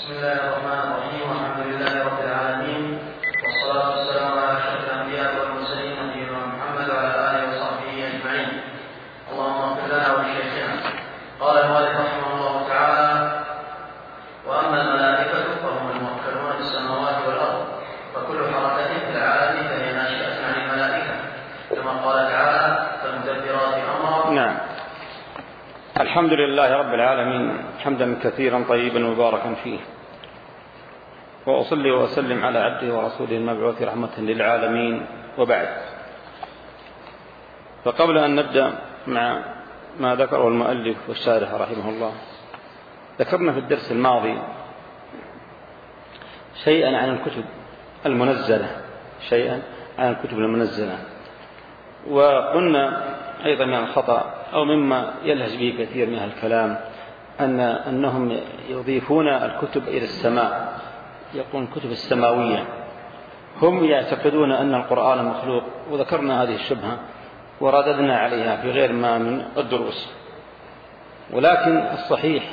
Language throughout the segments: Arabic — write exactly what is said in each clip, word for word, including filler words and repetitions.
بسم الله الرحمن الرحيم. والحمد لله رب العالمين، والصلاة والسلام على أشرف الأنبياء والمرسلين نبينا محمد وعلى آله وصحبه أجمعين. اللهم اغفر لنا ولشيخنا. قال المؤلف رحمه الله تعالى: وأما الملائكة فهم الموكلون بالسماوات والأرض، وكل حركة في العالم فهي ناشئة عن الملائكة، كما قال تعالى: فالمدبرات أمرا. نعم. الحمد لله رب العالمين حمدا كثيرا طيبا مباركا فيه، وأصلي وأسلم على عبده ورسوله المبعوث رحمة للعالمين، وبعد. فقبل أن نبدأ مع ما ذكره المؤلف والشارح رحمه الله، ذكرنا في الدرس الماضي شيئا عن الكتب المنزلة شيئا عن الكتب المنزلة وقلنا أيضا من الخطأ أو مما يلهج به كثير من الكلام أن أنهم يضيفون الكتب إلى السماء، يقولون الكتب السماوية. هم يعتقدون أن القرآن مخلوق، وذكرنا هذه الشبهة ورددنا عليها في غير ما من الدروس. ولكن الصحيح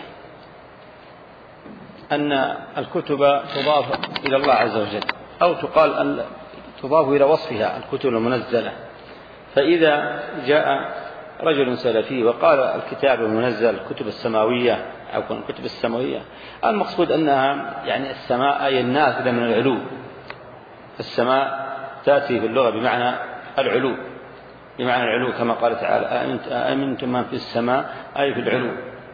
أن الكتب تضاف إلى الله عز وجل، أو تقال أن تضاف إلى وصفها الكتب المنزلة. فإذا جاء رجل سلفي وقال الكتاب المنزل الكتب السماوية أو الكتب السماوية، المقصود أنها يعني السماء أي النازلة من العلو. السماء تأتي في اللغة بمعنى العلو، بمعنى العلو كما قال تعالى: أأمنتم من في السماء أي في العلو.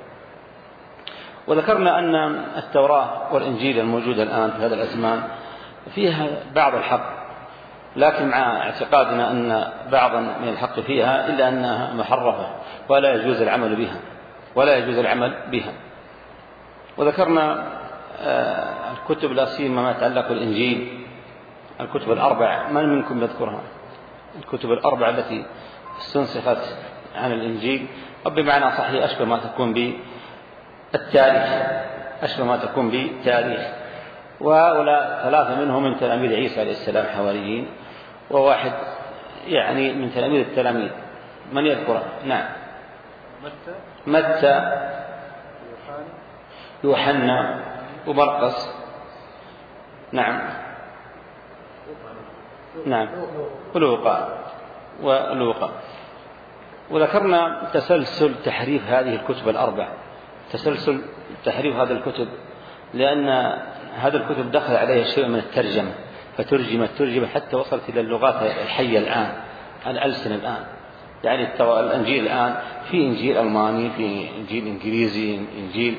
وذكرنا أن التوراة والإنجيل الموجودة الآن في هذا الأزمان فيها بعض الحق، لكن مع اعتقادنا أن بعضا من الحق فيها إلا أنها محرفة ولا يجوز العمل بها ولا يجوز العمل بها. وذكرنا الكتب لا سيما ما يتعلق بالإنجيل، الكتب الأربع، من منكم يذكرها؟ الكتب الأربع التي استنسخت عن الإنجيل، أو بمعنى صحيح أشبه ما تكون بالتاريخ أشبه ما تكون بالتاريخ وهؤلاء ثلاثة منهم من تلاميذ عيسى عليه السلام حواريين، وواحد يعني من تلاميذ التلاميذ. من يذكره؟ نعم. متى متى يوحنا ومرقس. نعم نعم ولوقا ولوقا. وذكرنا تسلسل تحريف هذه الكتب الأربع، تسلسل تحريف هذه الكتب، لأن هذه الكتب دخل عليها شيء من الترجمة، فترجمت ترجمة حتى وصلت إلى اللغات الحية الآن، الألسنة الآن. يعني الإنجيل الآن في إنجيل ألماني، في إنجيل إنجليزي، إنجيل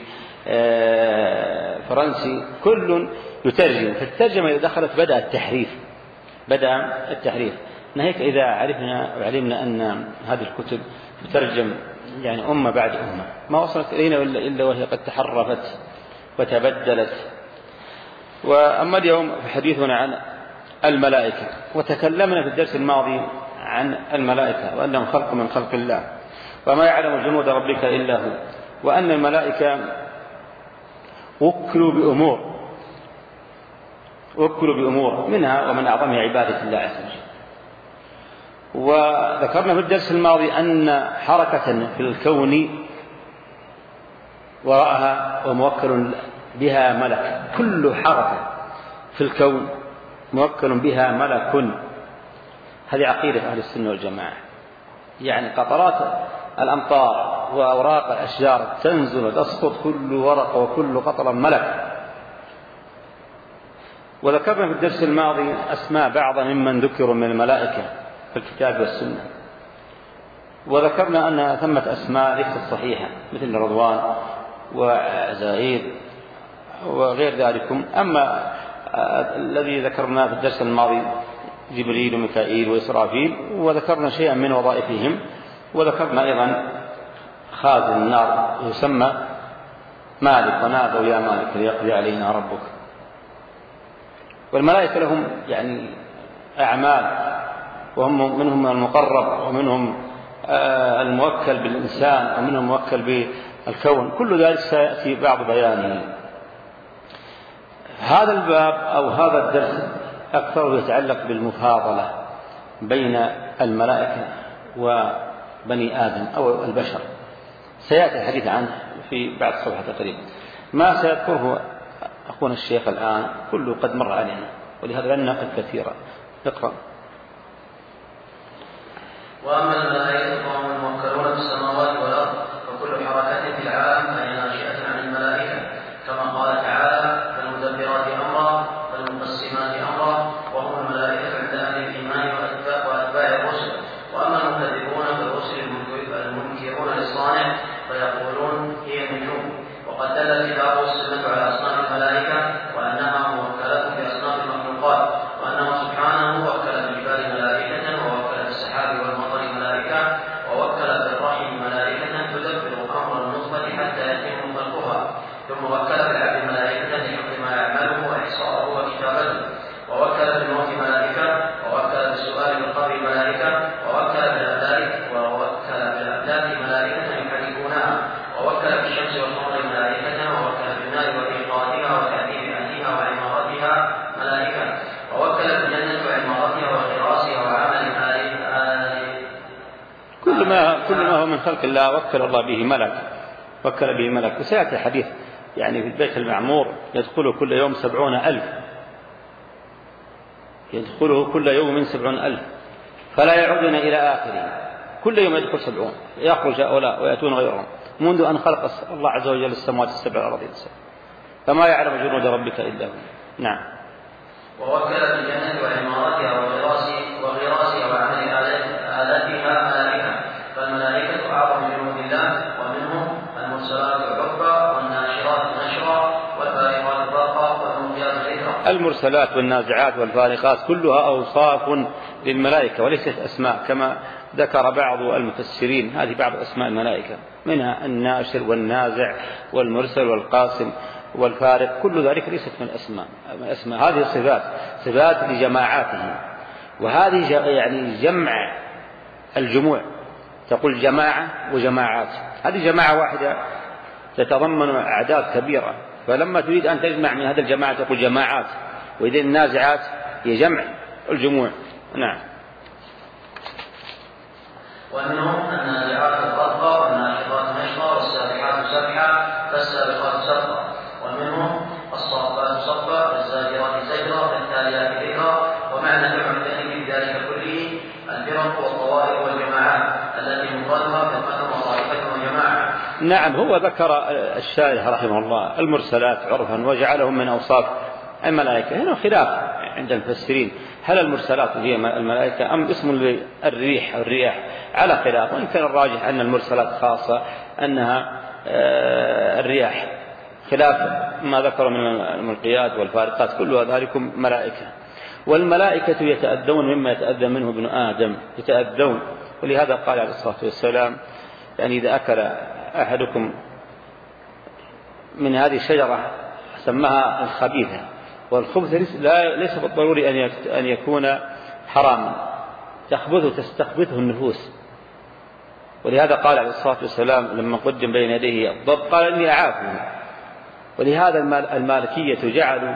فرنسي، كل يترجم. فالترجمة إذا دخلت بدأ التحريف بدأ التحريف ناهيك إذا عرفنا وعلمنا أن هذه الكتب تترجم يعني أمة بعد أمة، ما وصلت إلينا إلا وهي قد تحرفت وتبدلت. وأما اليوم فحديثنا عن الملائكة، وتكلمنا في الدرس الماضي عن الملائكة وأنهم خلق من خلق الله، وما يعلم جنود ربك إلا هو، وأن الملائكة وكلوا بأمور وكلوا بأمور منها ومن أعظمها عبادة الله عز وجل. وذكرنا في الدرس الماضي أن حركة في الكون وراءها وموكل بها ملك، كل حركة في الكون موكل بها ملك. هذه عقيدة أهل السنة والجماعة. يعني قطرات الأمطار وأوراق الأشجار تنزل وتسقط، كل ورقة وكل قطرة ملك. وذكرنا في الدرس الماضي أسماء بعض ممن ذكروا من الملائكة في الكتاب والسنة، وذكرنا أن ثمة أسماء ليست صحيحة مثل رضوان وعزائيل وغير ذلك. أما الذي ذكرنا في الدرس الماضي جبريل وميكائيل وإسرافيل، وذكرنا شيئا من وظائفهم. وذكرنا أيضا خازن النار يسمى مالك، ونادوا يا مالك ليقضي علينا ربك. والملائكة لهم يعني أعمال، وهم منهم المقرب ومنهم الموكل بالإنسان ومنهم الموكل بالكون، كل ذلك سيأتي بعض بيانه. هذا الباب أو هذا الدرس أكثر يتعلق بالمفاضلة بين الملائكة وبني آدم أو البشر، سيأتي الحديث عنه في بعد صفحة تقريبا. ما سيذكره أخونا الشيخ الآن كله قد مر علينا، ولهذا لن نقل كثيرا. اقرأ. وأما الملائكة فهم الموكلون في السماوات والأرض، وكل حركة في العالم فهي ناشئة عن الملائكة، كما قال تعالى: فالمدبرات أمرا فالمقسمات أمرا، وهم الملائكة عند أهل الإيمان وأتباع الرسل. وأما المكذبون فالرسل المنكرون للصانع فيقولون هي من نوح. وقد دل كتابه السنة على أصناف الملائكة وأنها موكلة في أصناف المخلوقات، وأنه سبحانه وكل بالجبال ملائكة، ووكل بالسحاب والمطر ملائكة، ووكل بالرحم ملائكة تدبر أمر النطفة حتى يتم خلقها، ثم وكل بالعبد ملائكة لحفظ ما يعمله وإحصاءه وكتابته، ووكل بالموت ملائكة، ووكل بالسؤال بالقبر ملائكة، ووكل بالأبدان ووكل بالأبدان ملائكة يحركونها، ووكل بالشمس والقمر ملائكة، ووكل بالنار وإيقاظها وتعذيب أهلها وعمارتها ملائكة، ووكل بالجنة وعمارتها وغراسها وعمل آلها. كل ما كل ما هو من خلق الله وكل الله به ملك، وكل به ملك. وسيأتي الحديث يعني في البيت المعمور يدخله كل يوم سبعون ألف، يدخله كل يوم سبعون ألف، فلا يعودون إلى آخره. كل يوم يدخل سبعون، يخرج هؤلاء ويأتون غيرهم منذ أن خلق الله عز وجل السماوات السبع والأرضين السبع، فما يعلم جنود ربك إلا هو. نعم. ووكل بالجنة وعمارتها وغراسها وعمل آلاتها ملائكة، فالملائكة أعظم جنود الله، ومنهم المرسلات عرفا والناشرات نشرا والفارقات فرقا والملقيات ذكرا. المرسلات والنازعات والفارقات كلها أوصاف للملائكة وليست أسماء، كما ذكر بعض المفسرين هذه بعض أسماء الملائكة، منها الناشر والنازع والمرسل والقاسم والفارق، كل ذلك ليست من الأسماء. أسماء هذه صفات صفات لجماعاتهم، وهذه يعني جمع الجموع، تقول جماعة وجماعات، هذه جماعة واحدة تتضمن أعداد كبيرة، فلما تريد أن تجمع من هذا الجماعة تقول جماعات، وإذا النازعات هي جمع الجموع. نعم. ومنهم النازعات غرقا والناشطات نشطا والسابحات سبحا فالسابقات سبقا، ومنهم الصافات صفا فالزاجرات زجرا فالتاليات ذكرا. ومعنى جمع التأنيث في ذلك كله الفرق والطوائف والجماعات التي مفردها فرقة وطائفة وجماعة. نعم. هو ذكر الشارح رحمه الله المرسلات عرفا وجعلهم من أوصاف الملائكة. هنا خلاف عند المفسرين، هل المرسلات هي الملائكة أم اسم الريح أو الرياح؟ على خلاف، وإن كان الراجح أن المرسلات خاصة أنها الرياح، خلاف ما ذكر من الملقيات والفارقات، كلها ذلك ملائكة. والملائكة يتأذون مما يتأذى منه ابن آدم، يتأذون، ولهذا قال عليه الصلاة والسلام يعني إذا أكل أحدكم من هذه الشجرة سماها الخبيثة، والخبث ليس بالضروري أن يكون حراما، تخبثه تستخبثه النفوس. ولهذا قال عليه الصلاة والسلام لما قدم بين يديه الضب قال إني أعافه. ولهذا المالكية جعلوا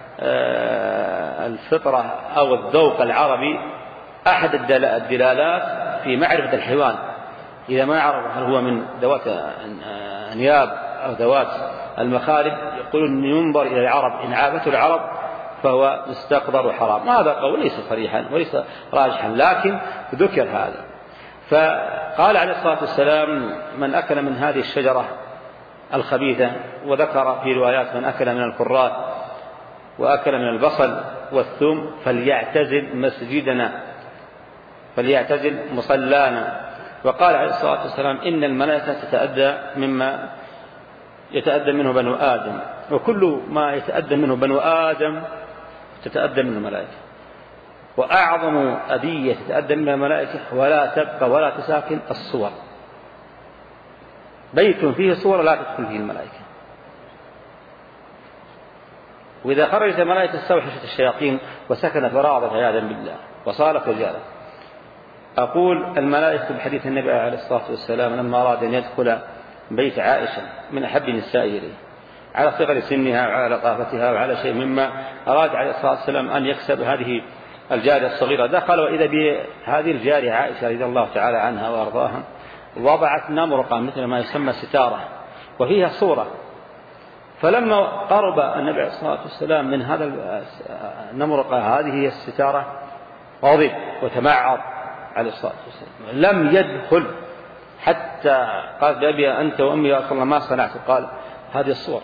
الفطرة أو الذوق العربي أحد الدلالات في معرفة الحيوان. إذا ما عرف هل هو من ذوات أنياب أو ذوات المخالب يقولون ينظر إلى العرب، إن عافته العرب فهو مستقذر وحرام. هذا قول ليس صريحا وليس راجحا، لكن ذكر هذا. فقال عليه الصلاة والسلام من أكل من هذه الشجرة الخبيثة، وذكر في روايات من أكل من الكرات وأكل من البصل والثوم فليعتزل مسجدنا، فليعتزل مصلانا. وقال عليه الصلاة والسلام إن الملائكة تتأذى مما يتأذى منه بنو آدم، وكل ما يتأذى منه بنو آدم تتأذى منه الملائكة. وأعظم أذية تتأذى منها الملائكة ولا تبقى ولا تساكن الصور، بيت فيه صور لا تدخل فيه الملائكة. وإذا خرجت الملائكة استوحشت الشياطين وسكنت وراء عياذا بالله وصالت رجالا. أقول الملائكة بحديث النبي عليه الصلاة والسلام لما أراد أن يدخل بيت عائشة من أحب النساء إليه على صغر سنها وعلى لطافتها وعلى شيء مما أراد عليه الصلاة والسلام أن يكسب هذه الجارية الصغيرة، دخل وإذا بهذه الجارية عائشة رضي الله تعالى عنها وأرضاها وضعت نمرقا مثل ما يسمى ستارة وفيها صورة، فلما قرب النبي عليه الصلاة والسلام من هذا النمرقة، هذه هي الستارة، غضب وتمعر عليه الصلاة والسلام، لم يدخل حتى قال بأبي أنت وأمي يا رسول الله ما صنعت، قال هذه الصور،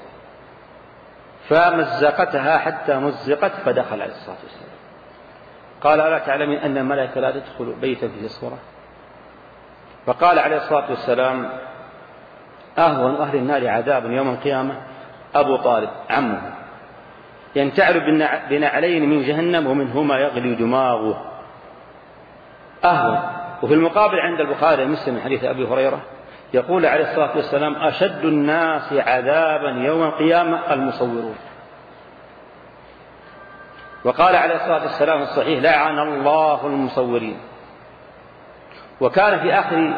فمزقتها حتى مزقت فدخل عليه الصلاة والسلام. قال ألا تعلمين أن الملائكة لا تدخل بيتا فيه صورة؟ فقال عليه الصلاة والسلام أهون أهل النار عذابا يوم القيامة أبو طالب عمه ينتعل بنعلين من جهنم ومنهما يغلي دماغه أهون. وفي المقابل عند البخاري ومسلم من حديث أبي هريرة يقول عليه الصلاة والسلام أشد الناس عذابا يوم القيامة المصورون. وقال عليه الصلاة والسلام الصحيح لعن الله المصورين. وكان في آخر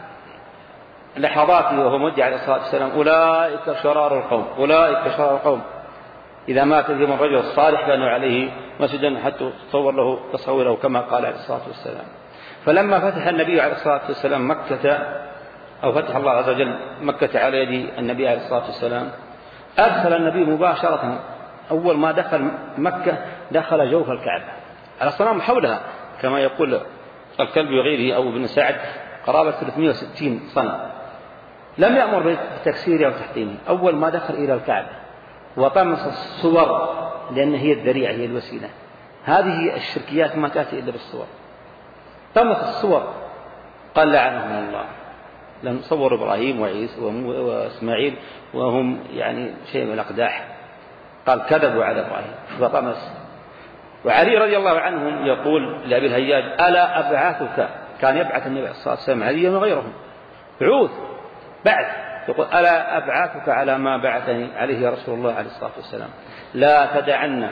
لحظاته وهو مدعي عليه الصلاة والسلام أولئك شرار القوم، أولئك شرار القوم. إذا مات فيهم الرجل الصالح كانوا عليه مسجدا حتى تصور له تصوره كما قال عليه الصلاة والسلام. فلما فتح النبي عليه الصلاة والسلام مكة، أو فتح الله عز وجل مكة على يد النبي عليه الصلاة والسلام، أدخل النبي مباشرة أول ما دخل مكة دخل جوف الكعبة على الصنام حولها كما يقول الكلب وغيره أو ابن سعد قرابة ثلاثمائة وستين صنم، لم يأمر بتكسيره أو تحطيمه. أول ما دخل إلى الكعبة وطمس الصور، لأن هي الذريعة هي الوسيلة، هذه الشركيات ما تأتي إلا بالصور، طمس الصور قال لعنهم الله، لم صور إبراهيم وعيسى وإسماعيل وهم يعني شيء من الأقداح، قال كذبوا على إبراهيم فطمس. وعلي رضي الله عنهم يقول لأبي الهياج ألا أبعثك، كان يبعث النبي عليه الصلاة والسلام عليا وغيرهم بعوث بعث، يقول ألا أبعثك على ما بعثني عليه رسول الله عليه الصلاة والسلام، لا تدعن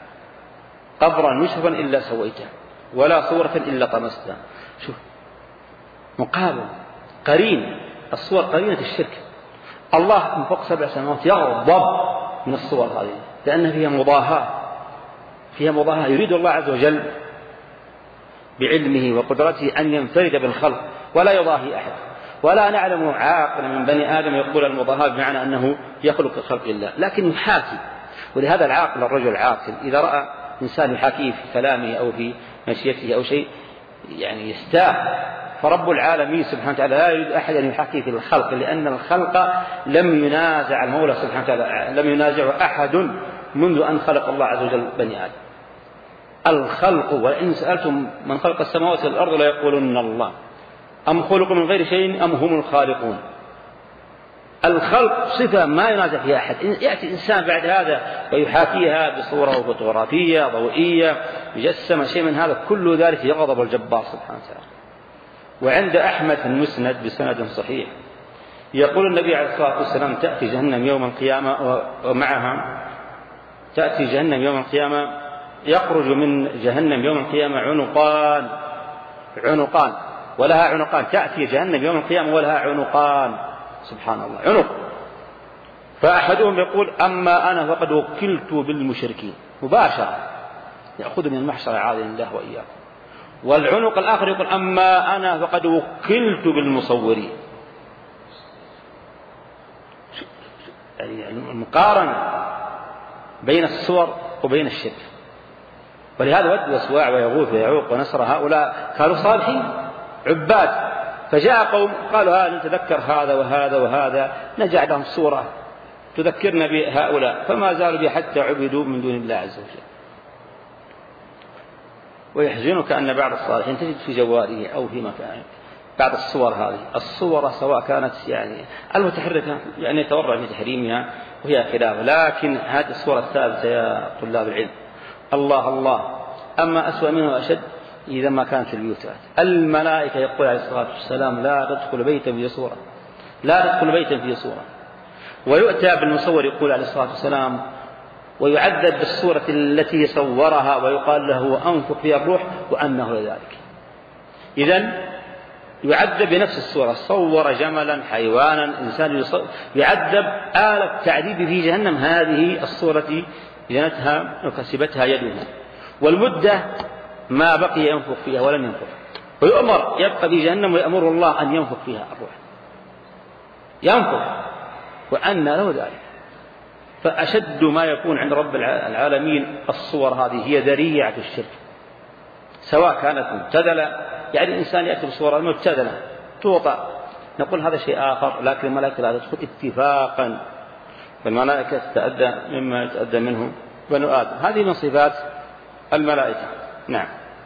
قبرا يشرفا إلا سويته ولا صورة إلا طمسته. شوف مقابل قرين الصور قرينة الشرك. الله من فوق سبع سماوات يغضب من الصور هذه لأن فيها مضاهاة، فيها مضاهاة. يريد الله عز وجل بعلمه وقدرته أن ينفرد بالخلق ولا يضاهي أحد، ولا نعلم عاقل من بني آدم يقول المضاهاة بمعنى أنه يخلق خلق الله، لكن يحاكي. ولهذا العاقل الرجل العاقل إذا رأى إنسان يحاكيه في كلامه أو في مشيته أو شيء يعني يستاء. فرب العالمين سبحانه وتعالى لا يريد أحد أن يحاكيه في الخلق، لأن الخلق لم ينازع المولى سبحانه وتعالى، لم ينازع أحد منذ أن خلق الله عز وجل بني آدم. الخلق، وإن سألتم من خلق السماوات والأرض لا يقولون الله، أم خلقوا من غير شيء أم هم الخالقون. الخلق صفة ما ينازع فيها أحد. يأتي إنسان بعد هذا ويحاكيها بصورة فوتوغرافية ضوئية مجسمة شيء من هذا، كل ذلك يغضب الجبار سبحانه وتعالى. وعند أحمد المسند بسند صحيح يقول النبي عليه الصلاة والسلام تأتي جهنم يوم القيامة ومعها تأتي جهنم يوم القيامة يخرج من جهنم يوم القيامة عنقان عنقان ولها عنقان، تأتي جهنم يوم القيامة ولها عنقان، سبحان الله عنق. فأحدهم يقول أما أنا فقد وكلت بالمشركين، مباشرة يأخذ من المحشر عاذنا الله وإياكم. والعنق الآخر يقول أما أنا فقد وكلت بالمصورين. يعني المقارنة بين الصور وبين الشرك. ولهذا ود وسواع ويغوث ويعوق ونصر هؤلاء كانوا صالحين عباد، فجاء قوم قالوا هذا نتذكر هذا وهذا وهذا، نجعل لهم صورة تذكرنا بهؤلاء، فما زالوا بها حتى عبدوا من دون الله عز وجل. ويحزنك أن بعض الصالحين تجد في جواله أو في مكانه بعض الصور هذه الصور سواء كانت يعني المتحركة يعني يتورع من تحريمها وهي خلافه، لكن هذه الصورة الثابتة يا طلاب العلم الله الله. أما أسوأ منه أشد إذا ما كانت البيوتات. الملائكة يقول عليه الصلاة والسلام لا تدخل بيتا في صورة، لا تدخل بيتا في صورة. ويؤتى بالمصور يقول عليه الصلاة والسلام ويعذب بالصورة التي صورها ويقال له أنفق فيها الروح وأنه لذلك. إذن يعذب بنفس الصورة، صور جملا حيوانا إنسان يعذب آلة تعذيب في جهنم هذه الصورة جنتها وكسبتها يدها، والمدة ما بقي ينفق فيها ولم ينفق، ويؤمر يبقى في جهنم ويأمر الله أن ينفق فيها الروح، ينفق وأن له ذلك. فأشد ما يكون عند رب العالمين الصور هذه هي ذريعة الشرك، سواء كانت مبتذلة، يعني الإنسان يأتي بصورة مبتذلة توطأ، نقول هذا شيء آخر، لكن الملائكة لا تدخل اتفاقا، فالملائكة تتأدى مما يتأدى منه بنو آدم. هذه من صفات الملائكة. نعم.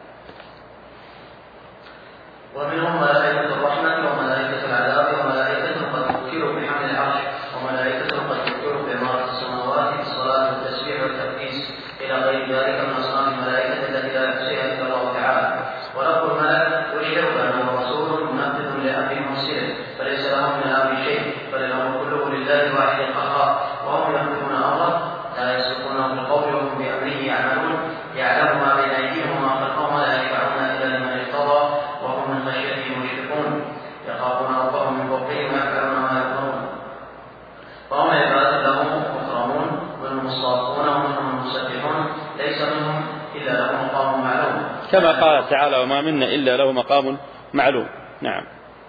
ومنهم ملائكة الرحمة وملائكة العذاب وملائكة قد تذكر بحمل العرش وملائكة قد تذكر بإمارة السماوات بالصلاة والتسبيح والتقديس إلى غير ذلك من أصناف الملائكة التي لا يحصيها إلا الله تعالى. ولفظ الملك يشعر بأنه رسول منفذ لأمر مرسله، فليس لهم من الأمر شيء، بل الأمر كله لله الواحد القهار، وهم يملكون أمره لا يسبقونه بالقول وهم بأمره يعملون، يعلم ما بين أيديهم وما خلفهم ولا يشفعون إلا لمن ارتضى، وهم من خشيته مشفقون، يخافون ربهم من فوقهم ويفعلون ما يأمرون، فهم عباد لهم مكرمون ومنهم الصافون ومنهم المسبحون، ليس منهم إلا له مقام معلوم، كما قال تعالى وما منا إلا له مقام معلوم. نعم.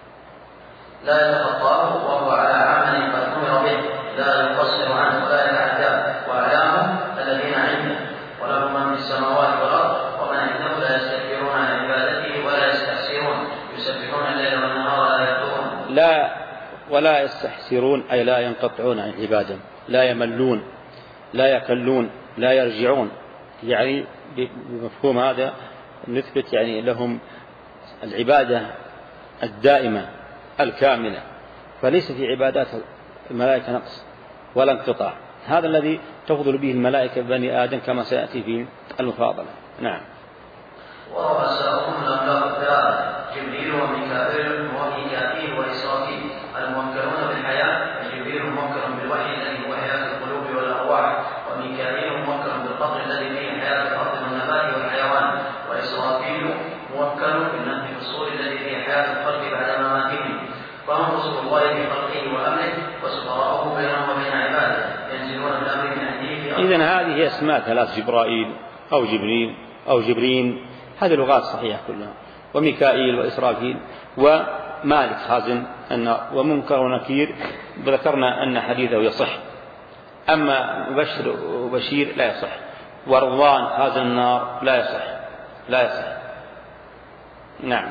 لا يتخطاه وهو على عمل قد أمر به، لا يقصر عنه ولا يتعداه، وأعلامه الذين عنده، ولهم من في السماوات والأرض ومن عنده لا يستكبرون عن عبادته ولا يستحسرون، يسبحون الليل والنهار ولا يفترون. لا ولا يستحسرون أي لا ينقطعون عن العبادة، لا يملون، لا يكلون، لا يرجعون، يعني بمفهوم هذا نثبت يعني لهم العبادة الدائمة الكاملة، فليس في عبادات الملائكة نقص ولا انقطاع، هذا الذي تفضل به الملائكة بني آدم كما سيأتي في المفاضلة. نعم. ورؤساؤهم الأملاك الثلاثة جبريل وميكائيل وميكائيل وإسرافيل الموكلون بالحياة، فجبريل موكل بالوحي الذي هو حياة القلوب والأرواح، وميكائيل موكل بالقطر الذي فيه حياة الأرض والنبات والحيوان، وإسرافيل موكل بالنفخ في الصور الذي فيه حياة الخلق بعد مماتهم، فهم رسل الله في خلقه وأمره وسفراؤه بينهم وبين عباده، ينزلون بالأمر من عنده. إذن هذه هي اسماء ثلاث، جبرائيل أو جبريل أو جبرين، هذه لغات صحيحة كلها، وميكائيل وإسرافيل ومالك خازن النار ومنكر ونكير، ذكرنا أن حديثه يصح، أما مبشر وبشير لا يصح، ورضوان خازن النار لا يصح لا يصح. نعم.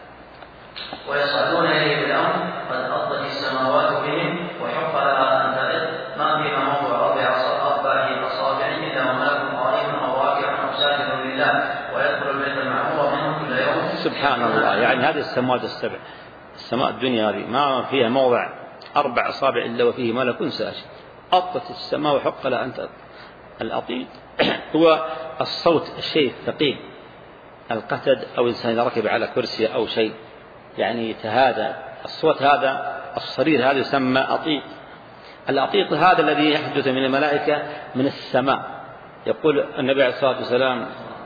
ويصعدون إليه بالأمر قد أضت السماوات بهم وحق لها أن ترد، ما فيها موضع أربع أصابع إلا وملك قائم أو راكع أو ساجد لله، ويدخل البيت المعمور منه كل يوم. سبحان الله، يعني هذه السماوات السبع، السماء الدنيا هذه ما فيها موضع أربع أصابع إلا وفيه ملك ساجد، أضت السماء وحق لها أن ترد. الأطيط هو الصوت الشيء الثقيل، القتد أو إنسان ركب على كرسي أو شيء يعني يتهادى، الصوت هذا الصرير هذا يسمى أطيط. الأطيط هذا الذي يحدث من الملائكة من السماء، يقول النبي عليه الصلاة والسلام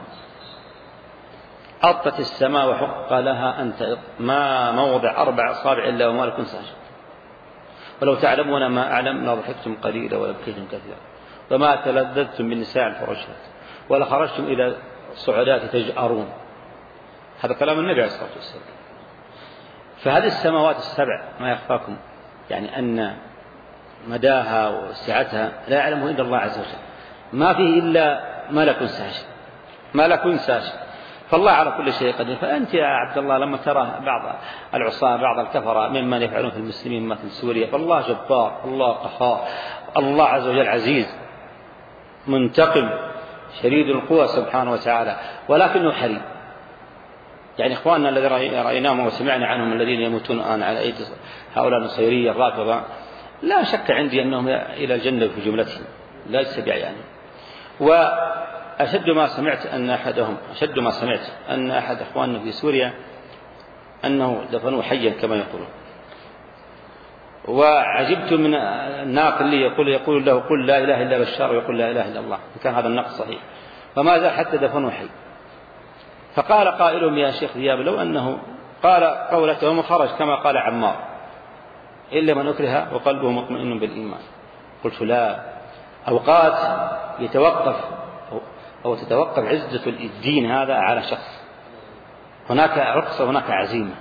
أطت السماء وحق لها أن تأط، ما موضع أربع أصابع إلا ومالك ساجد، ولو تعلمون ما أعلم لضحكتم قليلا ولبكيتم كثيرا، وما تلذذتم بالنساء الفرشات ولخرجتم إلى الصعودات تجأرون. هذا كلام النبي عليه الصلاة والسلام. فهذه السماوات السبع ما يخفاكم يعني أن مداها وسعتها لا يعلمه إلا الله عز وجل، ما فيه إلا ملك ساجد، ملك ساجد، فالله على كل شيء قدير. فأنت يا عبد الله لما ترى بعض العصاة بعض الكفرة ممن يفعلون في المسلمين مثل سوريا، فالله جبار، الله قهار، الله عز وجل عزيز منتقم شديد القوى سبحانه وتعالى، ولكنه حليم. يعني إخواننا الذين رأيناهم وسمعنا عنهم الذين يموتون الآن على أيدي هؤلاء النصيرية الرافضة، لا شك عندي أنهم إلى الجنة في جملتهم لا يستبع يعني. وأشد ما سمعت أن أحدهم أشد ما سمعت أن أحد إخواننا في سوريا أنه دفنوه حيا كما يقولون، وعجبت من الناقل اللي يقول يقول له قل لا إله إلا بشار ويقول لا إله إلا الله، كان هذا النقص صحيح، فما زال حتى دفنوه حي. فقال قائلهم يا شيخ ذياب لو أنه قال قولته ومن خرج كما قال عمار إلا من أكره وقلبه مطمئن بالإيمان. قلت لا، أوقات يتوقف أو تتوقف عزة الدين هذا على شخص، هناك رقصة هناك عزيمة.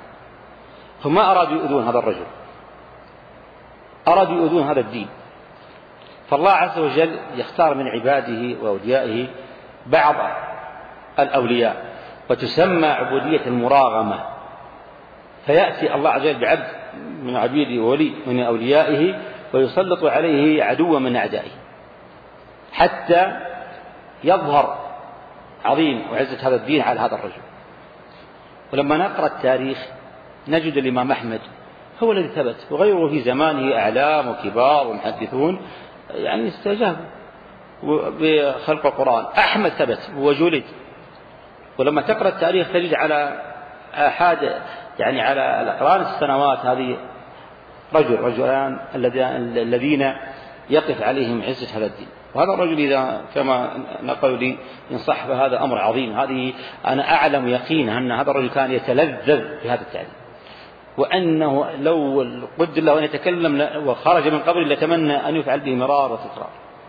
هم أرادوا يؤذون هذا الرجل، أرادوا يؤذون هذا الدين، فالله عز وجل يختار من عباده وأوليائه بعض الأولياء، وتسمى عبودية المراغمة، فيأتي الله عز وجل بعبد من عبيده وولي من أوليائه ويسلط عليه عدوا من أعدائه حتى يظهر عظيم وعزة هذا الدين على هذا الرجل. ولما نقرأ التاريخ نجد الإمام أحمد هو الذي ثبت، وغيره في زمانه أعلام وكبار ومحدثون يعني استجابوا بخلق القرآن. أحمد ثبت وجلد، ولما تقرأ التاريخ تجد على أحد يعني على الأقران السنوات هذه رجل رجلان الذين يقف عليهم عزة هذا الدين. وهذا الرجل إذا كما نقل لي إن صح فهذا أمر عظيم. هذه أنا أعلم يقينا أن هذا الرجل كان يتلذذ بهذا التعليم، وأنه لو قدر له أن يتكلم وخرج من قبره لتمنى أن يفعل به مرار وتكرار.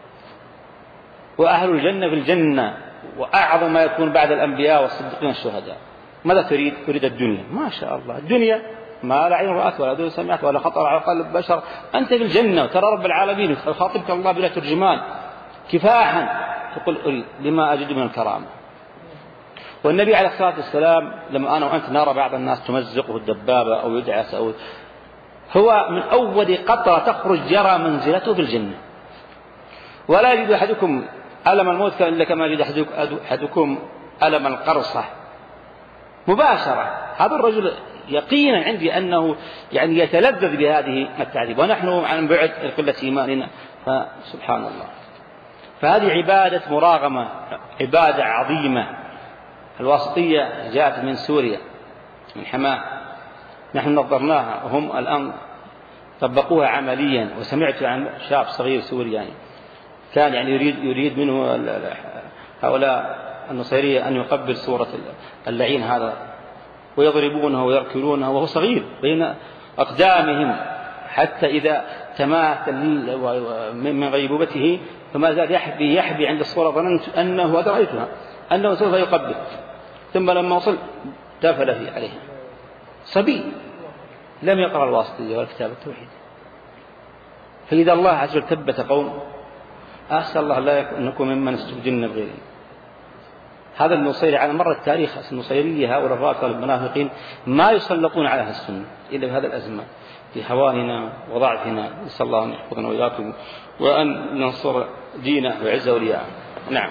وأهل الجنة في الجنة، وأعظم ما يكون بعد الأنبياء والصديقين والشهداء. ماذا تريد؟ تريد الدنيا، ما شاء الله الدنيا ما لا عين رأت ولا أذن سمعت ولا خطر على قلب بشر. أنت في الجنة وترى رب العالمين يخاطبك الله بلا ترجمان كفاحا، تقول أريد لما أجد من الكرامة. والنبي عليه الصلاة والسلام لما أنا وأنت نرى بعض الناس تمزقه الدبابة أو يدعس أو هو من أول قطرة تخرج جرى منزلته في الجنة. ولا يجد أحدكم ألم الموت إلا كما يجد أحدكم ألم القرصة مباشرة. هذا الرجل يقينا عندي أنه يعني يتلذذ بهذه التعذيب، ونحن عن بعد قلة إيماننا، فسبحان الله. فهذه عبادة مراغمة، عبادة عظيمة. الواسطية جاءت من سوريا من حماة، نحن نظرناها وهم الآن طبقوها عمليا. وسمعت عن شاب صغير سوري يعني كان يعني يريد يريد منه هؤلاء النصيرية أن يقبل صورة اللعين هذا، ويضربونه ويركلونه وهو صغير بين أقدامهم، حتى إذا تمات من غيبوبته فما زال يحبي يحبي عند الصورة. ظننت أنه أدريتها أنه سوف يقبل، ثم لما وصل تافل فيه عليه صبي لم يقرأ الواسطية ولا كتاب التوحيد. فإذا الله عز وجل ثبت قوم، أسأل الله لا نكون ممن استبدلنا بغيره. هذا النصيري على مر التاريخ النصيرية هؤلاء الرافضة المنافقين ما يسلطون على أهل السنة إلا في هذا الأزمان في هواننا وضعفنا. نسأل الله أن يحفظنا وإياكم وأن ننصر دينه وعز أولياءه. نعم.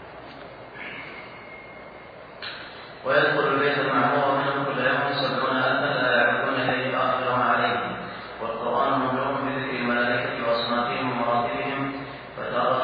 ويدخل البيت المعمور منه كل يوم سبعون ألفا لا يعرفون إليه آخرهم عليه. والقرآن مملوء بذكر الملائكة وأصنافهم ومراتبهم، فتارة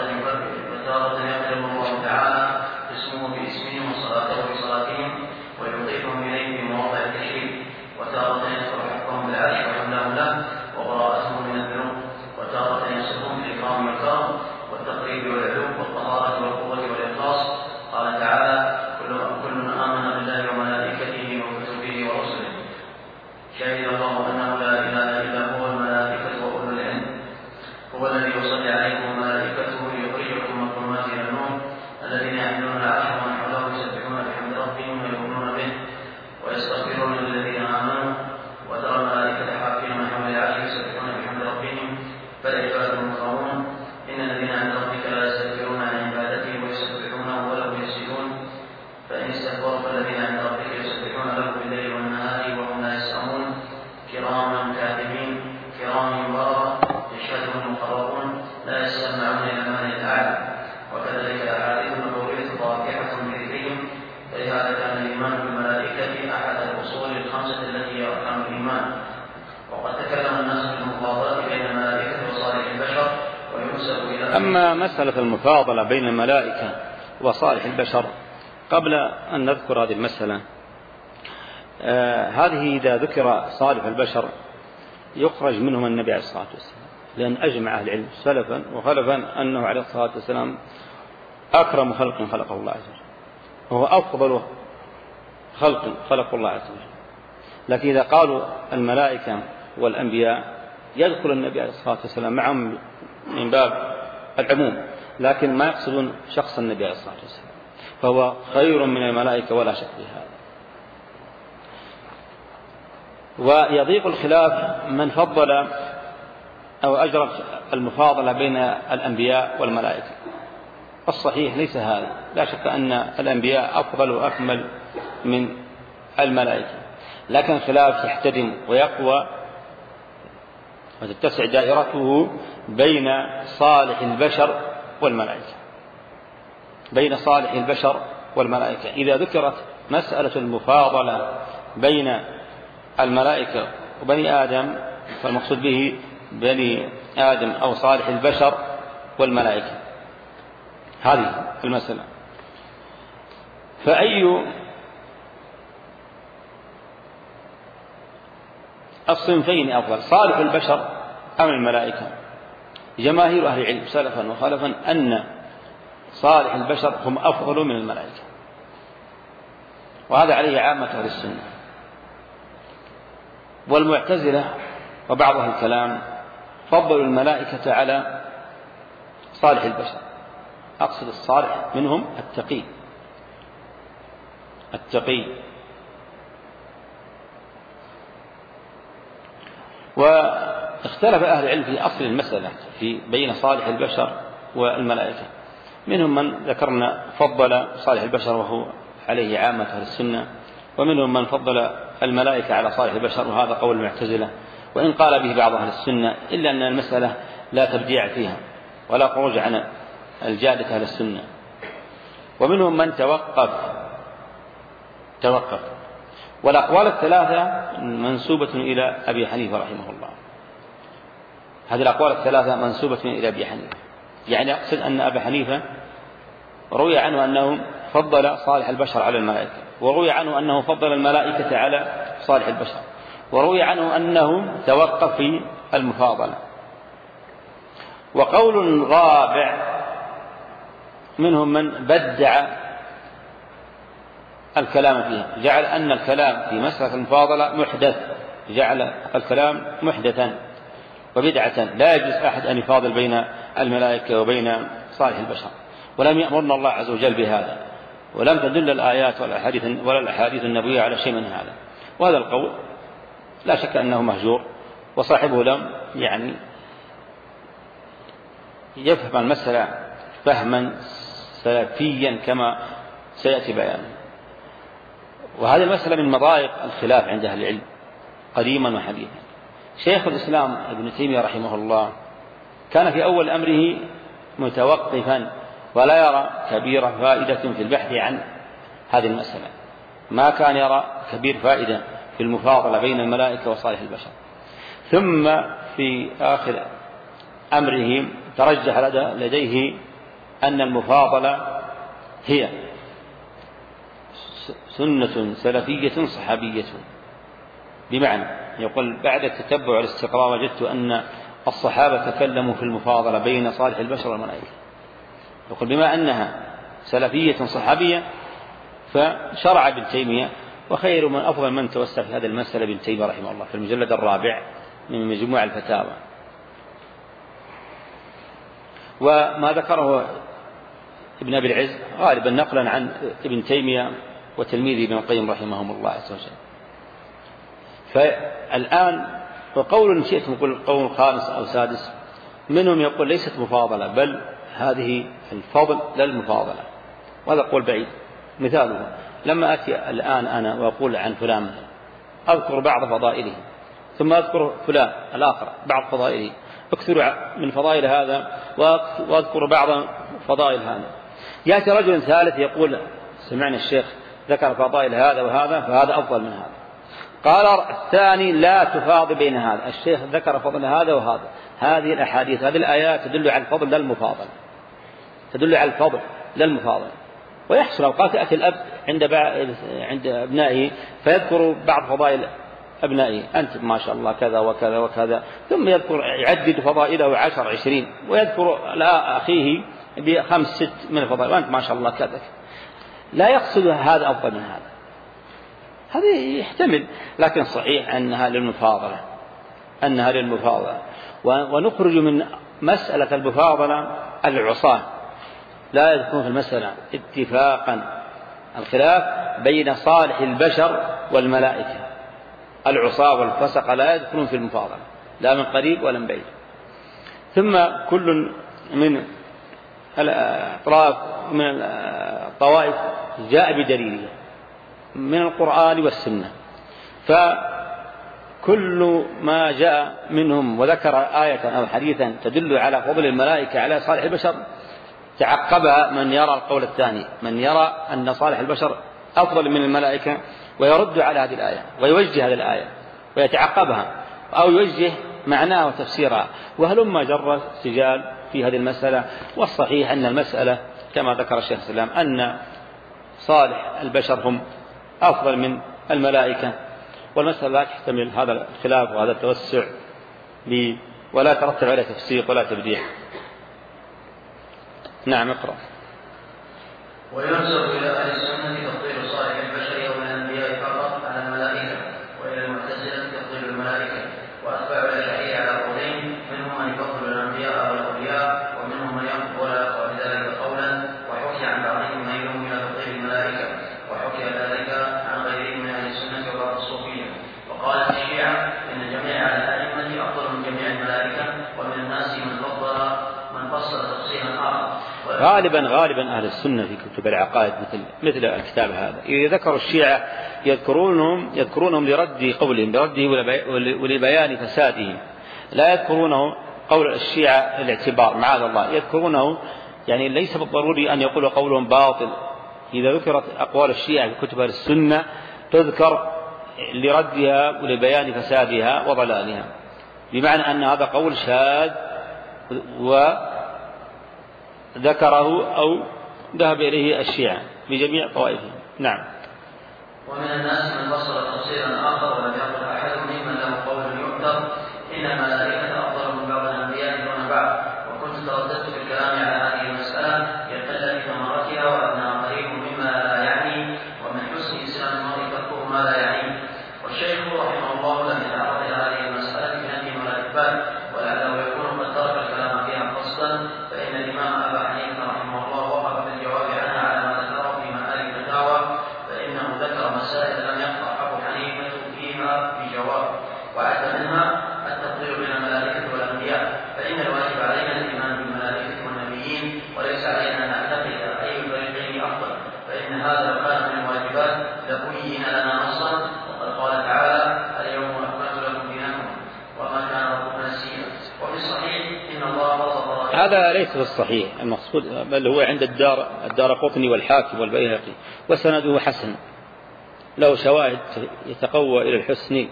يقلب الله تعالى اسمه باسمهم وصلاته بصلاتهم ويضيفهم إليه في مواضع التشريف، وتارة يذكر حقهم بالعرش وحملهم له وبراءتهم من الذنوب، وتارة يصفهم بالإكرام والكرم والتقريب والعلو والطهارة والقوة والإخلاص. قال تعالى: كل آمن بالله وملائكته وكتبه ورسله، شهد الله أنه لا إله إلا هو الملائكة وأولو العلم، هو الذي يصلي عليكم وملائكته ليخرجكم من الظلمات إلى النور، الذين يحملون العرش ومن حوله يسبحون بحمد ربهم ويؤمنون به ويستغفرون للذين آمنوا، وترى الملائكة حافين من حول العرش يسبحون بحمد ربهم فالعباد مكرمون، إن الذين عند ربك لا يستكبرون عن عبادته ويسبحونه وله يسجدون، فإن استكبروا فالذين عند ربك يسبحون له بالليل والنهار وهم لا يسأمون، كراما كاتبين كرام بررة يشهدهم المقربون لا يسمعون إلى الملأ الأعلى. وكذلك الأحاديث النبوية ضاحكة بذكرهم، فلهذا كان الإيمان بالملائكة أحد الأصول الخمسة التي هي أركان الإيمان. وقد تكلم الناس في المفاضلة بين الملائكة وصالح البشر وينسب إلى. أما مسألة المفاضلة بين الملائكة وصالح البشر، قبل أن نذكر هذه المسألة، آه هذه إذا ذكر صالح البشر يخرج منهم النبي عليه الصلاة والسلام، لأن أجمع أهل العلم سلفا وخلفا أنه عليه الصلاة والسلام أكرم خلق خلقه الله عز وجل، وهو أفضل خلق خلق الله عز وجل. لكن إذا قالوا الملائكة والأنبياء يدخل النبي عليه الصلاة والسلام معهم من باب العموم، لكن ما يقصدون شخص النبي عليه الصلاة والسلام، فهو خير من الملائكة ولا شك في هذا. ويضيق الخلاف من فضل أو أجرت المفاضلة بين الأنبياء والملائكة. الصحيح ليس هذا، لا شك أن الأنبياء أفضل وأكمل من الملائكة، لكن الخلاف يحتدم ويقوى وتتسع دائرته بين صالح البشر والملائكة، بين صالح البشر والملائكة. إذا ذكرت مسألة المفاضلة بين الملائكة وبني آدم فالمقصود به بني آدم أو صالح البشر والملائكة، هذه المسألة. فأي الصنفين أفضل، صالح البشر أم الملائكة؟ جماهير أهل العلم سلفا وخلفا أن صالح البشر هم أفضل من الملائكة، وهذا عليه عامة أهل السنة. والمعتزلة وبعض أهل الكلام فضلوا الملائكة على صالح البشر، أقصد الصالح منهم التقي التقي واختلف أهل العلم في أصل المسألة في بين صالح البشر والملائكة. منهم من ذكرنا فضل صالح البشر وهو عليه عامة أهل السنة، ومنهم من فضل الملائكة على صالح البشر، وهذا قول المعتزلة، وإن قال به بعض أهل السنة إلا أن المسألة لا تبديع فيها ولا خروج عن الجادة أهل السنة. ومنهم من توقف توقف والأقوال الثلاثة منسوبة إلى أبي حنيفة رحمه الله. هذه الأقوال الثلاثة منسوبة إلى أبي حنيفة، يعني أقصد أن أبي حنيفة روي عنه أنه فضل صالح البشر على الملائكة، وروي عنه أنه فضل الملائكة على صالح البشر، وروي عنه أنه توقف في المفاضلة. وقول رابع منهم من بدع الكلام فيها، جعل أن الكلام في مسألة المفاضلة محدث، جعل الكلام محدثا وبدعة، لا يجوز أحد أن يفاضل بين الملائكة وبين صالح البشر، ولم يأمرنا الله عز وجل بهذا، ولم تدل الآيات ولا الأحاديث النبوية على شيء من هذا. وهذا القول لا شك أنه مهجور، وصاحبه لم يعني يفهم المسألة فهما سلفيا كما سيأتي بيانه. وهذه المسألة من مضايق الخلاف عند أهل العلم قديما وحديثا. شيخ الإسلام ابن تيمية رحمه الله كان في أول أمره متوقفا ولا يرى كبير فائدة في البحث عن هذه المسألة، ما كان يرى كبير فائدة في المفاضلة بين الملائكة وصالح البشر. ثم في آخر أمره ترجح لديه أن المفاضلة هي سنة سلفية صحابية، بمعنى يقول بعد التتبع والاستقراء وجدت أن الصحابة تكلموا في المفاضلة بين صالح البشر والملائكة، يقول بما أنها سلفية صحابية فشرع ابن تيمية، وخير من أفضل من توسع في هذه المسألة ابن تيمية رحمه الله في المجلد الرابع من مجموع الفتاوى. وما ذكره ابن أبي العز غالبا نقلا عن ابن تيمية وتلميذه ابن القيم رحمهم الله عز وجل. فالآن وقول شئت نقول قول خامس أو سادس منهم يقول ليست مفاضلة بل هذه الفضل للمفاضلة، وهذا قول بعيد. مثاله لما أتي الآن أنا وأقول عن فلان أذكر بعض فضائله، ثم أذكر فلان الآخر بعض فضائله، أكثر من فضائل هذا وأذكر بعض فضائل هذا، يأتي رجل ثالث يقول سمعنا الشيخ ذكر فضائل هذا وهذا فهذا أفضل من هذا. قال الثاني لا تفاضل بين هذا، الشيخ ذكر فضل هذا وهذا. هذه الأحاديث هذه الآيات تدل على الفضل للمفاضل، تدل على الفضل للمفاضل. ويحصل أوقات يأتي الأب عند عند أبنائه فيذكر بعض فضائل أبنائه، أنت ما شاء الله كذا وكذا وكذا، ثم يذكر يعدد فضائله عشر عشرين، ويذكر لا أخيه بخمس ست من الفضائل وأنت ما شاء الله كذا. لا يقصد هذا أفضل من هذا، هذا يحتمل، لكن صحيح أنها للمفاضلة، أنها للمفاضلة. ونخرج من مسألة المفاضلة العصاة، لا يدخلون في المسألة اتفاقا الخلاف بين صالح البشر والملائكة. العصاة والفسق لا يدخلون في المفاضلة لا من قريب ولا من بعيد. ثم كل من الأطراف من الطوائف جاء بدليله من القرآن والسنة، فكل ما جاء منهم وذكر آية أو حديثا تدل على فضل الملائكة على صالح البشر تعقبها من يرى القول الثاني، من يرى أن صالح البشر أفضل من الملائكة ويرد على هذه الآية ويوجه هذه الآية ويتعقبها أو يوجه معناها وتفسيرها، وهلما جر سجال في هذه المسألة. والصحيح أن المسألة كما ذكر الشيخ الإسلام أن صالح البشر هم أفضل من الملائكة، والمسألة لا تحتمل هذا الخلاف وهذا التوسع ولا ترتب عليه تفسيق ولا تبديع. نعم اقرأ. وينسب إلى أهل السنة تفضيل صالح البشر ومن الأنبياء فقط على الملائكة، وإلى المعتزلة تفضيل الملائكة، وأتباع الأشعرية على قولين، منهم من يفضل الأنبياء والأولياء ومنهم من يقول بذلك قولا، وحكي عن بعضهم ميلهم إلى تفضيل الملائكة، وحكي ذلك عن غيرهم من أهل السنة وبعض الصوفية. وقالت الشيعة إن جميع الأئمة أفضل من جميع الملائكة، ومن الناس من فضل من فصل تفصيلا آخر. غالبا غالبا أهل السنة في كتب العقائد مثل مثل الكتاب هذا إذا ذكروا الشيعة يذكرونهم يذكرونهم لرد قولهم لرده ولبيان فسادهم، لا يذكرونه قول الشيعة الاعتبار معاذ الله، يذكرونه يعني ليس بالضروري أن يقول قولهم باطل. إذا ذكرت أقوال الشيعة في كتب السنة تذكر لردها ولبيان فسادها وضلالها، بمعنى أن هذا قول شاذ وذكره أو ذهب إليه الشيعة بجميع طوائفهم. نعم. ومن الناس من فصل تفصيلا آخر ولم يقل أحد ممن له قول يؤثر إن الملائكة أفضل من بعض الأنبياء دون بعض، وكنت ترددت في الكلام على هذه المسألة لقلة ثمرتها وأنها قريب مما لا يعني، ومن حسن إسلام المرء تركه ما لا يعني. والشيخ رحمه الله لم يتعرض إلى هذه المسألة بنفي ولا إثبات، ولعله يكون قد ترك الكلام فيها قصدا، فإن الإمام أبا حنيفة رحمه الله وقف في الجواب عنها على ما ذكره في مآل الفتاوى، فإنه ذكر مسائل لم يقطع أبو حنيفة فيها بجواب، وعد منها التفضيل بين الملائكة والأنبياء، فإن الواجب علينا الإيمان بالملائكة والنبيين، وليس علينا أن نعتقد أي الفريقين أفضل، فإن هذا لو كان من الواجبات لبين لنا نصا، وقد قال تعالى اليوم أكملت لكم دينكم وما كان ربكم نسيا. وفي الصحيح إن الله فرض هذا ليس في الصحيح المقصود، بل هو عند الدار الدارقطني والحاكم والبيهقي وسنده حسن له شواهد يتقوى إلى الحسن.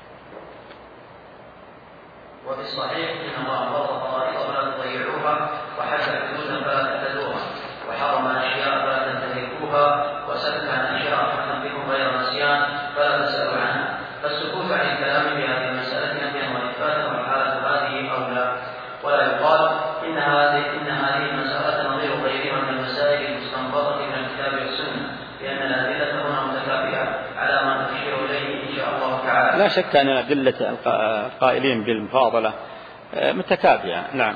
وفي الصحيح إن الله فرض فرائض فلا تضيعوها، وحد حدودا فلا تعتدوها، وحرم أشياء فلا تنتهكوها، وسكت عن أشياء حكم بكم غير نسيان فلا تسألوا عنها. فالسكوت عن الكلام في هذه المسألة نفيا وإثباتا، والحالة هذه أولى. ولا يقال إن هذه إن هذه المسألة نظير غيرها من المسائل المستنبطة من الكتاب والسنة، لأن الأدلة هنا متكافئة على ما تشير إليه إن شاء الله تعالى. لا شك أن أدلة القائلين بالمفاضلة متكافئة. نعم.